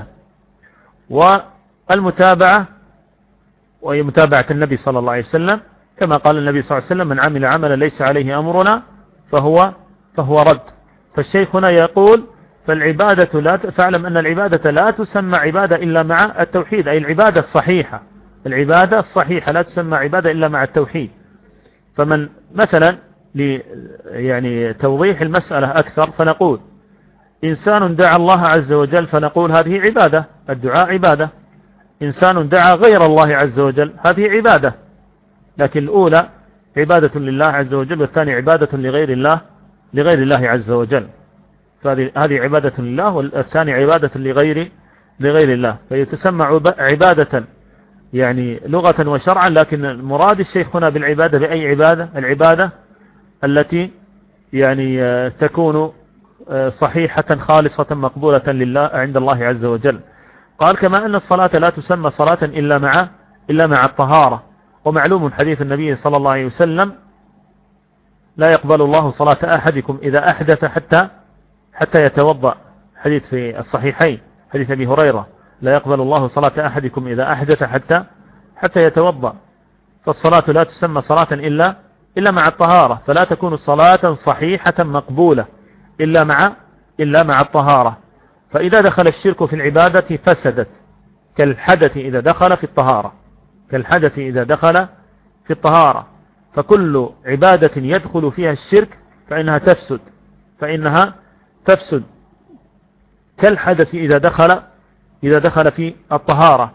والمتابعة وهي متابعة النبي صلى الله عليه وسلم، كما قال النبي صلى الله عليه وسلم من عمل عملا ليس عليه أمرنا فهو فهو رد. فالشيخ هنا يقول فالعبادة لا فاعلم أن العبادة لا تسمى عبادة إلا مع التوحيد، أي العبادة الصحيحة، العبادة الصحيحة لا تسمى عبادة إلا مع التوحيد. فمن مثلا يعني توضيح المسألة أكثر فنقول إنسان دعا الله عز وجل فنقول هذه عبادة، الدعاء عبادة. إنسان دعا غير الله عز وجل هذه عبادة، لكن الأولى عبادة لله عز وجل، والثانية عبادة لغير الله لغير الله عز وجل. فهذه عبادة لله، والثانية عبادة لغير لغير الله، فيتسمى عبادة يعني لغة وشرعا. لكن المراد الشيخ هنا بالعبادة بأي عبادة؟ العبادة التي يعني تكون صحيحة خالصة مقبولة لله عند الله عز وجل. قال كما أن الصلاة لا تسمى صلاة إلا مع إلا مع الطهارة، ومعلوم حديث النبي صلى الله عليه وسلم لا يقبل الله صلاة أحدكم إذا أحدث حتى حتى يتوضأ، حديث في الصحيحين حديث أبي هريرة لا يقبل الله صلاة أحدكم إذا أحدث حتى حتى يتوضأ. فالصلاة لا تسمى صلاة إلا إلا مع الطهارة، فلا تكون صلاة صحيحة مقبولة إلا مع إلا مع الطهارة. فإذا دخل الشرك في العبادة فسدت، كالحدث إذا دخل في الطهارة، كالحدث إذا دخل في الطهارة. فكل عبادة يدخل فيها الشرك فإنها تفسد، فإنها تفسد كالحدث إذا دخل إذا دخل في الطهارة.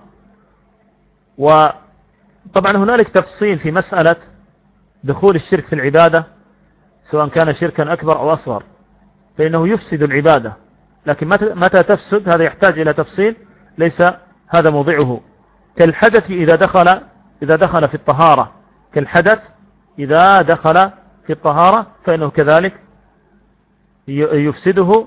وطبعا هنالك تفصيل في مسألة دخول الشرك في العبادة، سواء كان شركا أكبر أو أصغر، فإنه يفسد العبادة. لكن متى تفسد هذا يحتاج إلى تفصيل، ليس هذا موضعه. كالحدث إذا دخل إذا دخل في الطهارة، كالحدث إذا دخل في الطهارة فإنه كذلك يفسده،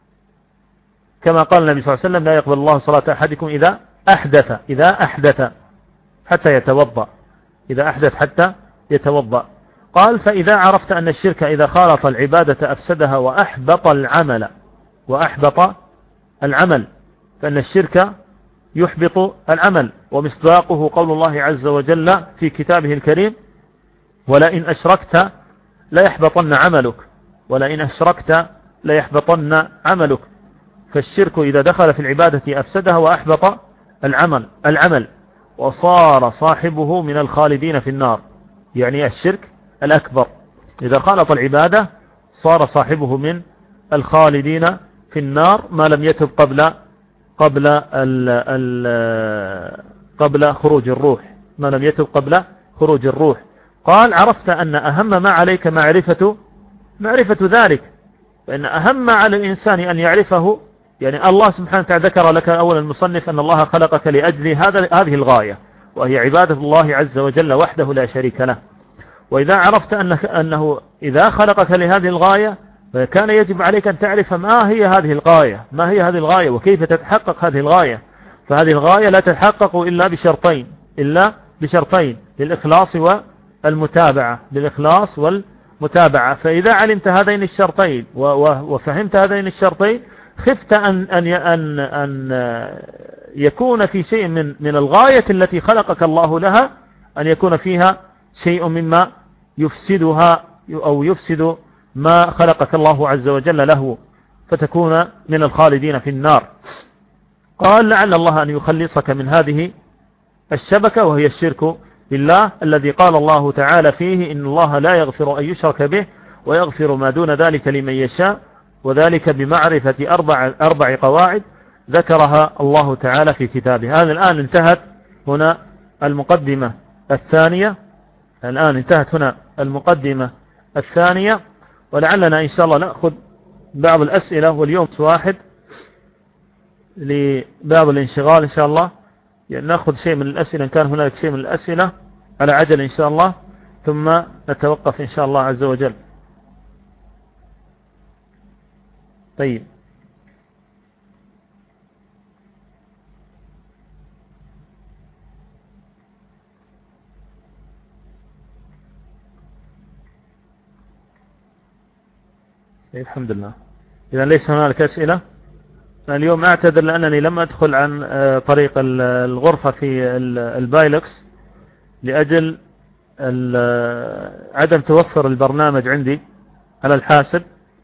كما قال النبي صلى الله عليه وسلم: لا يقبل الله صلاة أحدكم إذا أحدث إذا أحدث حتى يتوضأ إذا أحدث حتى يتوضأ. قال: فإذا عرفت أن الشرك إذا خالط العبادة أفسدها وأحبط العمل وأحبط العمل فإن الشرك يحبط العمل، ومصداقه قول الله عز وجل في كتابه الكريم: ولئن أشركت ليحبطن عملك ولئن أشركت ليحبطن عملك. فالشرك إذا دخل في العبادة أفسدها وأحبط العمل العمل وصار صاحبه من الخالدين في النار. يعني الشرك الأكبر إذا خالط العبادة صار صاحبه من الخالدين في النار ما لم يتب قبل قبل ال ال قبل خروج الروح ما لم يتب قبل خروج الروح. قال: عرفت أن أهم ما عليك معرفة معرفة ذلك، فإن أهم ما على الإنسان أن يعرفه، يعني الله سبحانه وتعالى ذكر لك أولا المصنف أن الله خلقك لأجل هذا هذه الغاية، وهي عبادة الله عز وجل وحده لا شريك له. وإذا عرفت أنك أنه إذا خلقك لهذه الغاية فكان يجب عليك أن تعرف ما هي هذه الغاية ما هي هذه الغاية وكيف تتحقق هذه الغاية. فهذه الغاية لا تتحقق إلا بشرطين إلا بشرطين للإخلاص والمتابعة للإخلاص والمتابعة. فإذا علمت هذين الشرطين وفهمت هذين الشرطين خفت أن أن أن أن يكون في شيء من من الغاية التي خلقك الله لها أن يكون فيها شيء مما يفسدها أو يفسد ما خلقك الله عز وجل له، فتكون من الخالدين في النار. قال: لعل الله أن يخلصك من هذه الشبكة وهي الشرك بالله، الذي قال الله تعالى فيه: إن الله لا يغفر أن يشرك به ويغفر ما دون ذلك لمن يشاء، وذلك بمعرفة أربع, أربع قواعد ذكرها الله تعالى في كتابه. هذا الآن انتهت هنا المقدمة الثانية الآن انتهت هنا المقدمة الثانية ولعلنا إن شاء الله نأخذ بعض الأسئلة، واليوم واحد لبعض الانشغال إن شاء الله، يعني نأخذ شيء من الأسئلة إن كان هناك شيء من الأسئلة على عجل إن شاء الله، ثم نتوقف إن شاء الله عز وجل. طيب، الحمد لله. إذا ليس هناك أسئلة اليوم. أعتذر لأنني لم أدخل عن طريق الغرفة في البايلوكس لأجل عدم توفر البرنامج عندي على الحاسب،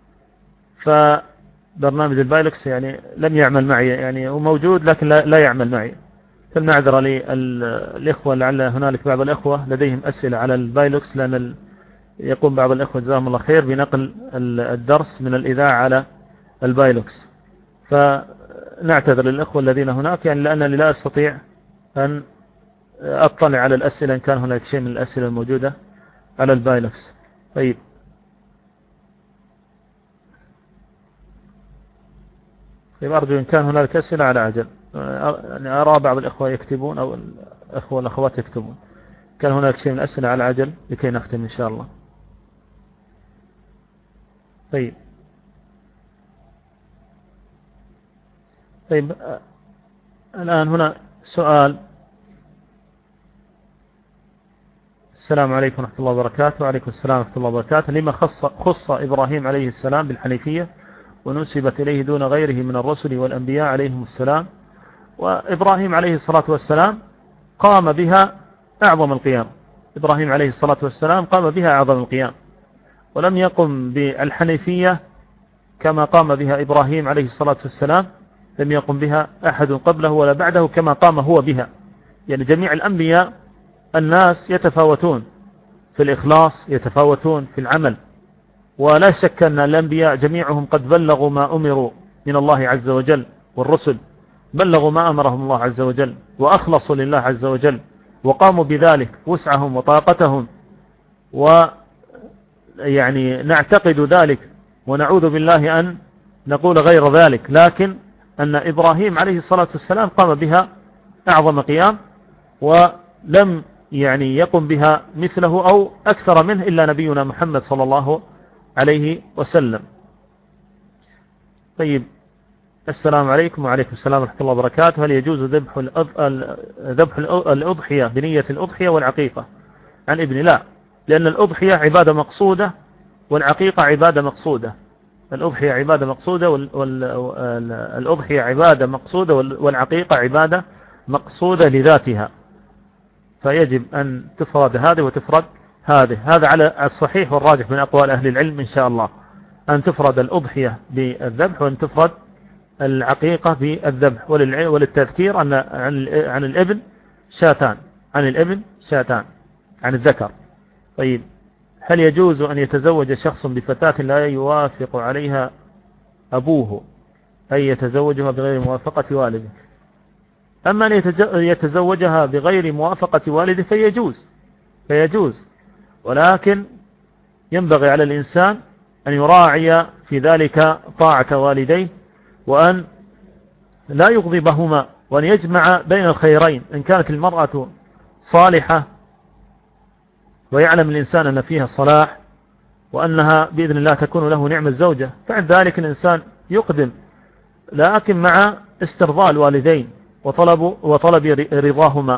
فبرنامج البايلوكس يعني لم يعمل معي، يعني هو موجود لكن لا يعمل معي. فالمعذرة للإخوة، لعل هنالك بعض الإخوة لديهم أسئلة على البايلوكس، لأن يقوم بعض الإخوة جزاهم الله خير بنقل الدرس من الإذاعة على البايلوكس. فنعتذر للإخوة الذين هناك، يعني لأنني لا أستطيع أن أطلع على الأسئلة إن كان هناك شيء من الأسئلة الموجودة على البايلوكس. طيب، طيب أرجو إن كان هناك أسئلة على عجل، يعني أرى بعض الإخوة يكتبون أو الأخوة والأخوات يكتبون. كان هناك شيء من الأسئلة على عجل لكي نختم إن شاء الله. طيب طيب الآن هنا سؤال. السلام عليكم ورحمة الله وبركاته. وعليكم السلام ورحمة الله وبركاته. لما خص, خص إبراهيم عليه السلام بالحنيفية ونسبت إليه دون غيره من الرسل والأنبياء عليهم السلام؟ وإبراهيم عليه الصلاة والسلام قام بها أعظم القيام. إبراهيم عليه الصلاة والسلام قام بها أعظم القيام، ولم يقم بالحنيفية كما قام بها إبراهيم عليه الصلاة والسلام، لم يقم بها أحد قبله ولا بعده كما قام هو بها. يعني جميع الأنبياء الناس يتفاوتون في الإخلاص، يتفاوتون في العمل، ولا شك أن الأنبياء جميعهم قد بلغوا ما أمروا من الله عز وجل، والرسل بلغوا ما أمرهم الله عز وجل وأخلصوا لله عز وجل وقاموا بذلك وسعهم وطاقتهم يعني نعتقد ذلك ونعوذ بالله أن نقول غير ذلك، لكن أن إبراهيم عليه الصلاة والسلام قام بها أعظم قيام، ولم يعني يقم بها مثله أو أكثر منه إلا نبينا محمد صلى الله عليه وسلم. طيب، السلام عليكم. وعليكم السلام ورحمة الله وبركاته. هل يجوز ذبح ذبح الأضحية بنية الأضحية والعقيقة عن ابن؟ لا، لأن الأضحية عبادة مقصودة والعقيقة عبادة مقصودة. الأضحية عبادة مقصودة والأضحية عبادة مقصودة والعقيقة عبادة مقصودة لذاتها، فيجب أن تفرد هذه وتفرد هذه. هذا على الصحيح والراجح من أقوال أهل العلم إن شاء الله، أن تفرد الأضحية بالذبح وأن تفرد العقيقة بالذبح. وللتذكير أن عن الابن شاتان، عن الابن شاتان عن الذكر. طيب، هل يجوز أن يتزوج شخص بفتاة لا يوافق عليها أبوه، أي يتزوجها بغير موافقة والده؟ أما أن يتزوجها بغير موافقة والده فيجوز فيجوز ولكن ينبغي على الإنسان أن يراعي في ذلك طاعة والديه، وأن لا يغضبهما، وأن يجمع بين الخيرين. إن كانت المرأة صالحة ويعلم الإنسان أن فيها الصلاح وأنها بإذن الله تكون له نعم الزوجة، فعند ذلك الإنسان يقدم، لكن مع استرضاء الوالدين وطلب, وطلب رضاهما،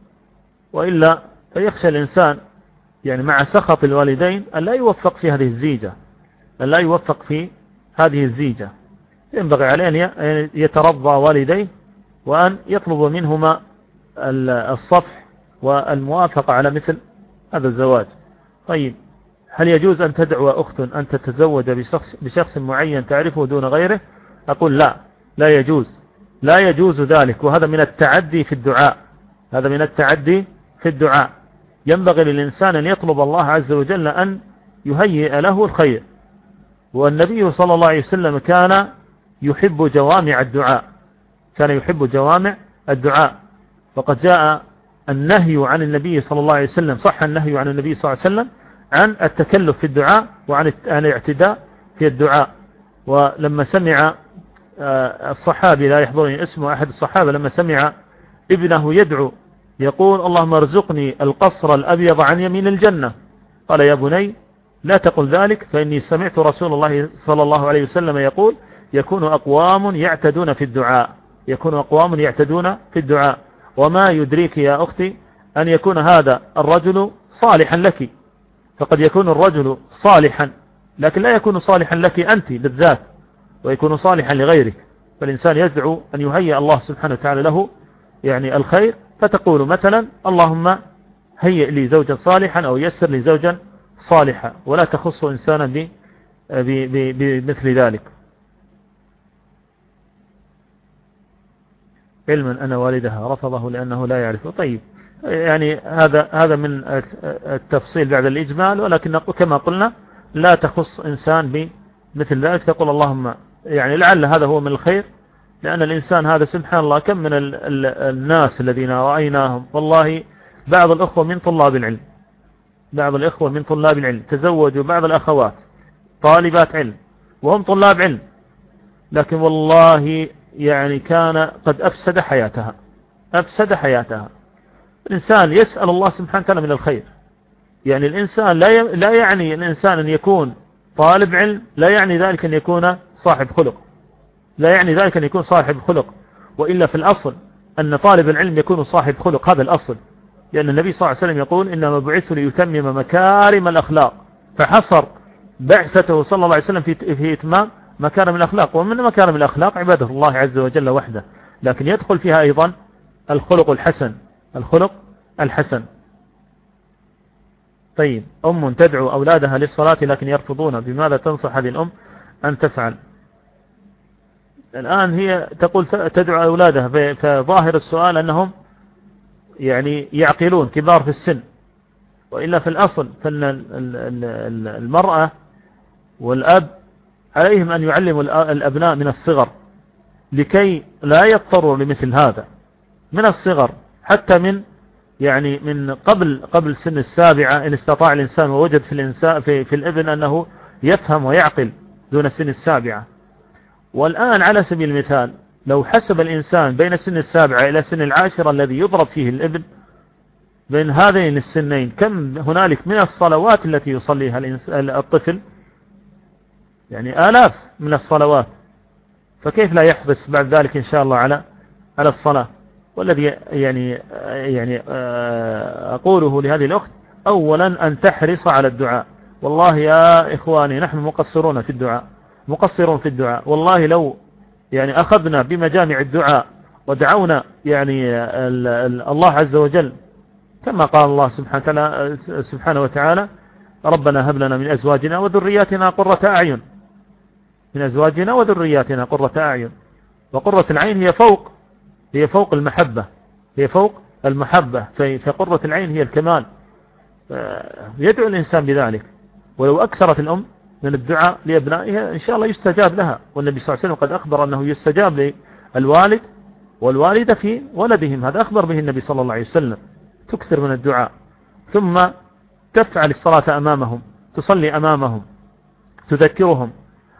وإلا فيخشى الإنسان يعني مع سخط الوالدين أن لا يوفق في هذه الزيجة أن لا يوفق في هذه الزيجة. ينبغي عليه أن يترضى والديه وأن يطلب منهما الصفح والموافقة على مثل هذا الزواج. طيب، هل يجوز أن تدعو أخت أن تتزوج بشخص, بشخص معين تعرفه دون غيره؟ أقول لا، لا يجوز لا يجوز ذلك، وهذا من التعدي في الدعاء هذا من التعدي في الدعاء. ينبغي للإنسان أن يطلب الله عز وجل أن يهيئ له الخير، والنبي صلى الله عليه وسلم كان يحب جوامع الدعاء كان يحب جوامع الدعاء وقد جاء النهي عن النبي صلى الله عليه وسلم صح النهي عن النبي صلى الله عليه وسلم عن التكلف في الدعاء وعن الاعتداء في الدعاء. ولما سمع الصحابي، لا يحضرني اسمه، أحد الصحابة لما سمع ابنه يدعو يقول اللهم ارزقني القصر الأبيض عن يمين الجنة، قال يا بني لا تقل ذلك، فإني سمعت رسول الله صلى الله عليه وسلم يقول يكون أقوام يعتدون في الدعاء يكون أقوام يعتدون في الدعاء وما يدريك يا أختي أن يكون هذا الرجل صالحا لك، فقد يكون الرجل صالحا لكن لا يكون صالحا لك أنت بالذات، ويكون صالحا لغيرك. فالإنسان يدعو أن يهيئ الله سبحانه وتعالى له يعني الخير، فتقول مثلا اللهم هيئ لي زوجا صالحا أو يسر لي زوجا صالحا، ولا تخص إنسانا بمثل ذلك. علما أن والدها رفضه لأنه لا يعرفه. طيب، يعني هذا هذا من التفصيل بعد الإجمال، ولكن كما قلنا لا تخص إنسان بمثل ذلك، تقول اللهم يعني لعل هذا هو من الخير، لأن الإنسان هذا سبحان الله كم من ال ال الناس الذين رأيناهم، والله بعض الأخوة من طلاب العلم بعض الأخوة من طلاب العلم تزوجوا بعض الأخوات طالبات علم وهم طلاب علم، لكن والله يعني كان قد أفسد حياتها أفسد حياتها. الإنسان يسأل الله سبحانه وتعالى من الخير، يعني الإنسان لا ي... لا يعني الإنسان أن يكون طالب علم، لا يعني ذلك أن يكون صاحب خلق لا يعني ذلك أن يكون صاحب خلق وإلا في الأصل أن طالب العلم يكون صاحب خلق، هذا الأصل، لأن النبي صلى الله عليه وسلم يقول إنما بعثت ليتمم مكارم الأخلاق، فحصر بعثته صلى الله عليه وسلم في, في إتمام مكارم الأخلاق. ومن مكارم الأخلاق عبادة الله عز وجل وحده، لكن يدخل فيها أيضا الخلق الحسن الخلق الحسن. طيب، أم تدعو أولادها للصلاة لكن يرفضون، بماذا تنصح هذه الأم أن تفعل؟ الآن هي تقول تدعو أولادها، فظاهر السؤال أنهم يعني يعقلون كبار في السن، وإلا في الأصل فإن المرأة والأب عليهم أن يعلموا الأبناء من الصغر لكي لا يضطروا لمثل هذا من الصغر، حتى من يعني من قبل قبل سن السابعة إن استطاع الإنسان ووجد في الإنسان في, في الابن أنه يفهم ويعقل دون سن السابعة. والآن على سبيل المثال لو حسب الإنسان بين سن السابعة إلى سن العاشرة الذي يضرب فيه الابن، بين هذين السنين كم هنالك من الصلوات التي يصليها الطفل، يعني آلاف من الصلوات، فكيف لا يحرص بعد ذلك إن شاء الله على على الصلاة. والذي يعني يعني أقوله لهذه الأخت أولا أن تحرص على الدعاء. والله يا إخواني نحن مقصرون في الدعاء، مقصرون في الدعاء. والله لو يعني أخذنا بمجامع الدعاء ودعونا يعني الله عز وجل كما قال الله سبحانه سبحانه وتعالى ربنا هب لنا من أزواجنا وذرياتنا قرة أعين، من أزواجنا وذرياتنا قرة أعين. وقرة العين هي فوق هي فوق المحبة، هي فوق المحبة، فقرة العين هي الكمال. يدعو الإنسان بذلك، ولو أكثرت الأم من الدعاء لأبنائها إن شاء الله يستجاب لها. والنبي صلى الله عليه وسلم قد أخبر أنه يستجاب للوالد والوالدة في ولدهم، هذا أخبر به النبي صلى الله عليه وسلم. تكثر من الدعاء، ثم تفعل الصلاة أمامهم، تصلي أمامهم، تذكرهم.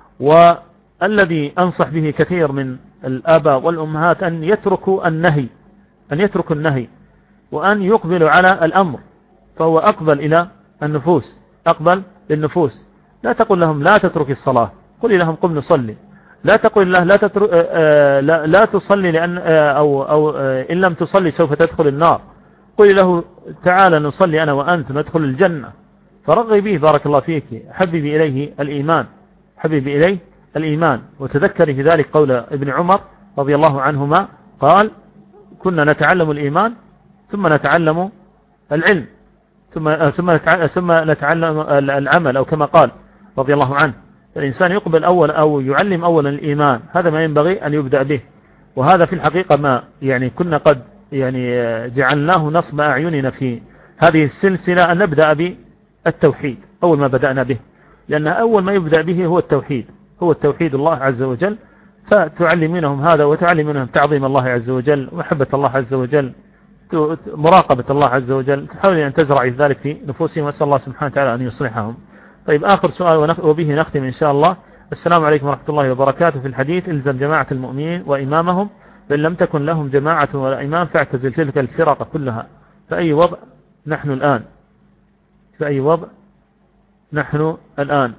والذي أنصح به كثير من الآباء والأمهات أن يتركوا النهي، أن يتركوا النهي وأن يقبلوا على الأمر، فهو أقبل إلى النفوس، أقبل للنفوس. لا تقول لهم لا تترك الصلاة، قل لهم قم نصلي. لا تقول له لا, تترك لا, لا تصلي لأن أو, أو إن لم تصلي سوف تدخل النار، قل له تعالى نصلي أنا وأنت ندخل الجنة. فرغي به بارك الله فيك، حببي إليه الإيمان، حببي إليه الإيمان. وتذكري في ذلك قول ابن عمر رضي الله عنهما قال كنا نتعلم الإيمان ثم نتعلم العلم ثم ثم ثم نتعلم العمل، أو كما قال رضي الله عنه. الإنسان يقبل أول أو يعلم أولا الإيمان، هذا ما ينبغي أن يبدأ به. وهذا في الحقيقة ما يعني كنا قد يعني جعلناه نصب أعيننا في هذه السلسلة، أن نبدأ بالتوحيد أول ما بدأنا به، لأن أول ما يبدأ به هو التوحيد، هو التوحيد الله عز وجل. فتعلمينهم هذا وتعلمينهم تعظيم الله عز وجل، ومحبة الله عز وجل، مراقبة الله عز وجل، تحاولين أن تزرعي ذلك في نفوسهم، وأسأل الله سبحانه وتعالى أن يصلحهم. طيب آخر سؤال وبه نختم إن شاء الله. السلام عليكم ورحمة الله وبركاته. في الحديث الزم جماعة المؤمنين وإمامهم، فإن لم تكن لهم جماعة ولا إمام فاعتزل تلك الفرق كلها. فأي وضع نحن الآن؟ في أي وضع نحن الآن؟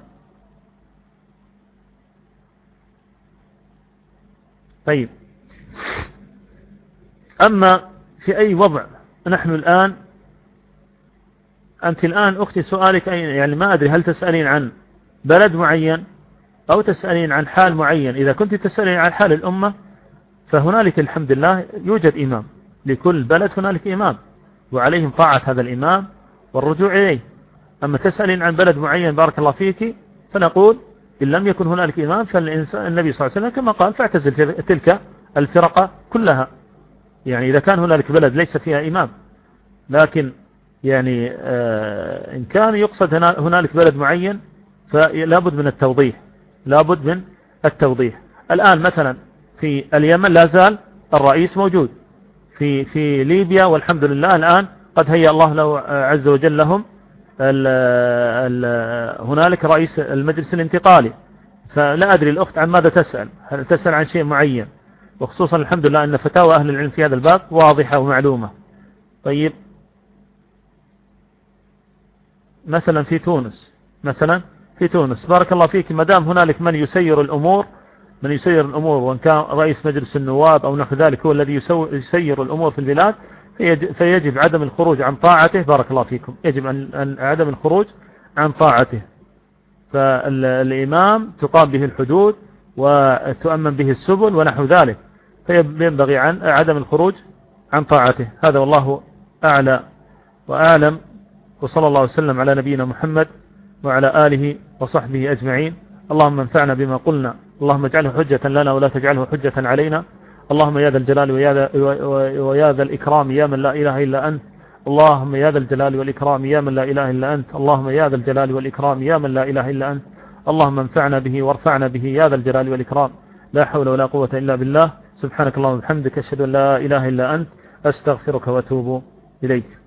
طيب، أما في أي وضع نحن الآن، أنت الآن أختي سؤالك يعني ما أدري هل تسألين عن بلد معين أو تسألين عن حال معين. إذا كنت تسألين عن حال الأمة فهنالك الحمد لله يوجد إمام، لكل بلد هنالك إمام وعليهم طاعة هذا الإمام والرجوع إليه. أما تسألين عن بلد معين بارك الله فيك، فنقول إن لم يكن هنالك إمام فالإنسان النبي صلى الله عليه وسلم كما قال فاعتزل تلك الفرق كلها. يعني إذا كان هنالك بلد ليس فيها إمام، لكن يعني آه إن كان يقصد هنالك بلد معين فلا بد من التوضيح، لا بد من التوضيح. الآن مثلا في اليمن لا زال الرئيس موجود، في في ليبيا والحمد لله الآن قد هيأ الله له عز وجل لهم ال ال هنالك رئيس المجلس الانتقالي. فلا أدري الأخت عن ماذا تسأل، هل تسأل عن شيء معين؟ وخصوصا الحمد لله أن فتاوى أهل العلم في هذا الباب واضحة ومعلومة. طيب، مثلا في تونس، مثلا في تونس بارك الله فيك، ما دام هنالك من يسير الأمور من يسير الأمور وإن كان رئيس مجلس النواب أو نحو ذلك هو الذي يسير الأمور في البلاد، فيجب عدم الخروج عن طاعته. بارك الله فيكم، يجب أن عدم الخروج عن طاعته. فالإمام تقام به الحدود وتؤمن به السبل ونحو ذلك، فينبغي عن عدم الخروج عن طاعته. هذا والله أعلى وأعلم، وصلى الله وسلم على نبينا محمد وعلى آله وصحبه أجمعين. اللهم انفعنا بما قلنا، اللهم اجعله حجة لنا ولا تجعله حجة علينا. اللهم يا ذا الجلال ويا ذا, ويا ذا الإكرام يا من لا إله إلا أنت. اللهم يا ذا الجلال والإكرام يا من لا إله إلا أنت. اللهم يا ذا الجلال والإكرام يا من لا إله إلا أنت. اللهم انفعنا به وارفعنا به يا ذا الجلال والإكرام. لا حول ولا قوة إلا بالله. سبحانك اللهم وبحمدك، أشهد أن لا إله إلا أنت، أستغفرك وأتوب إليك.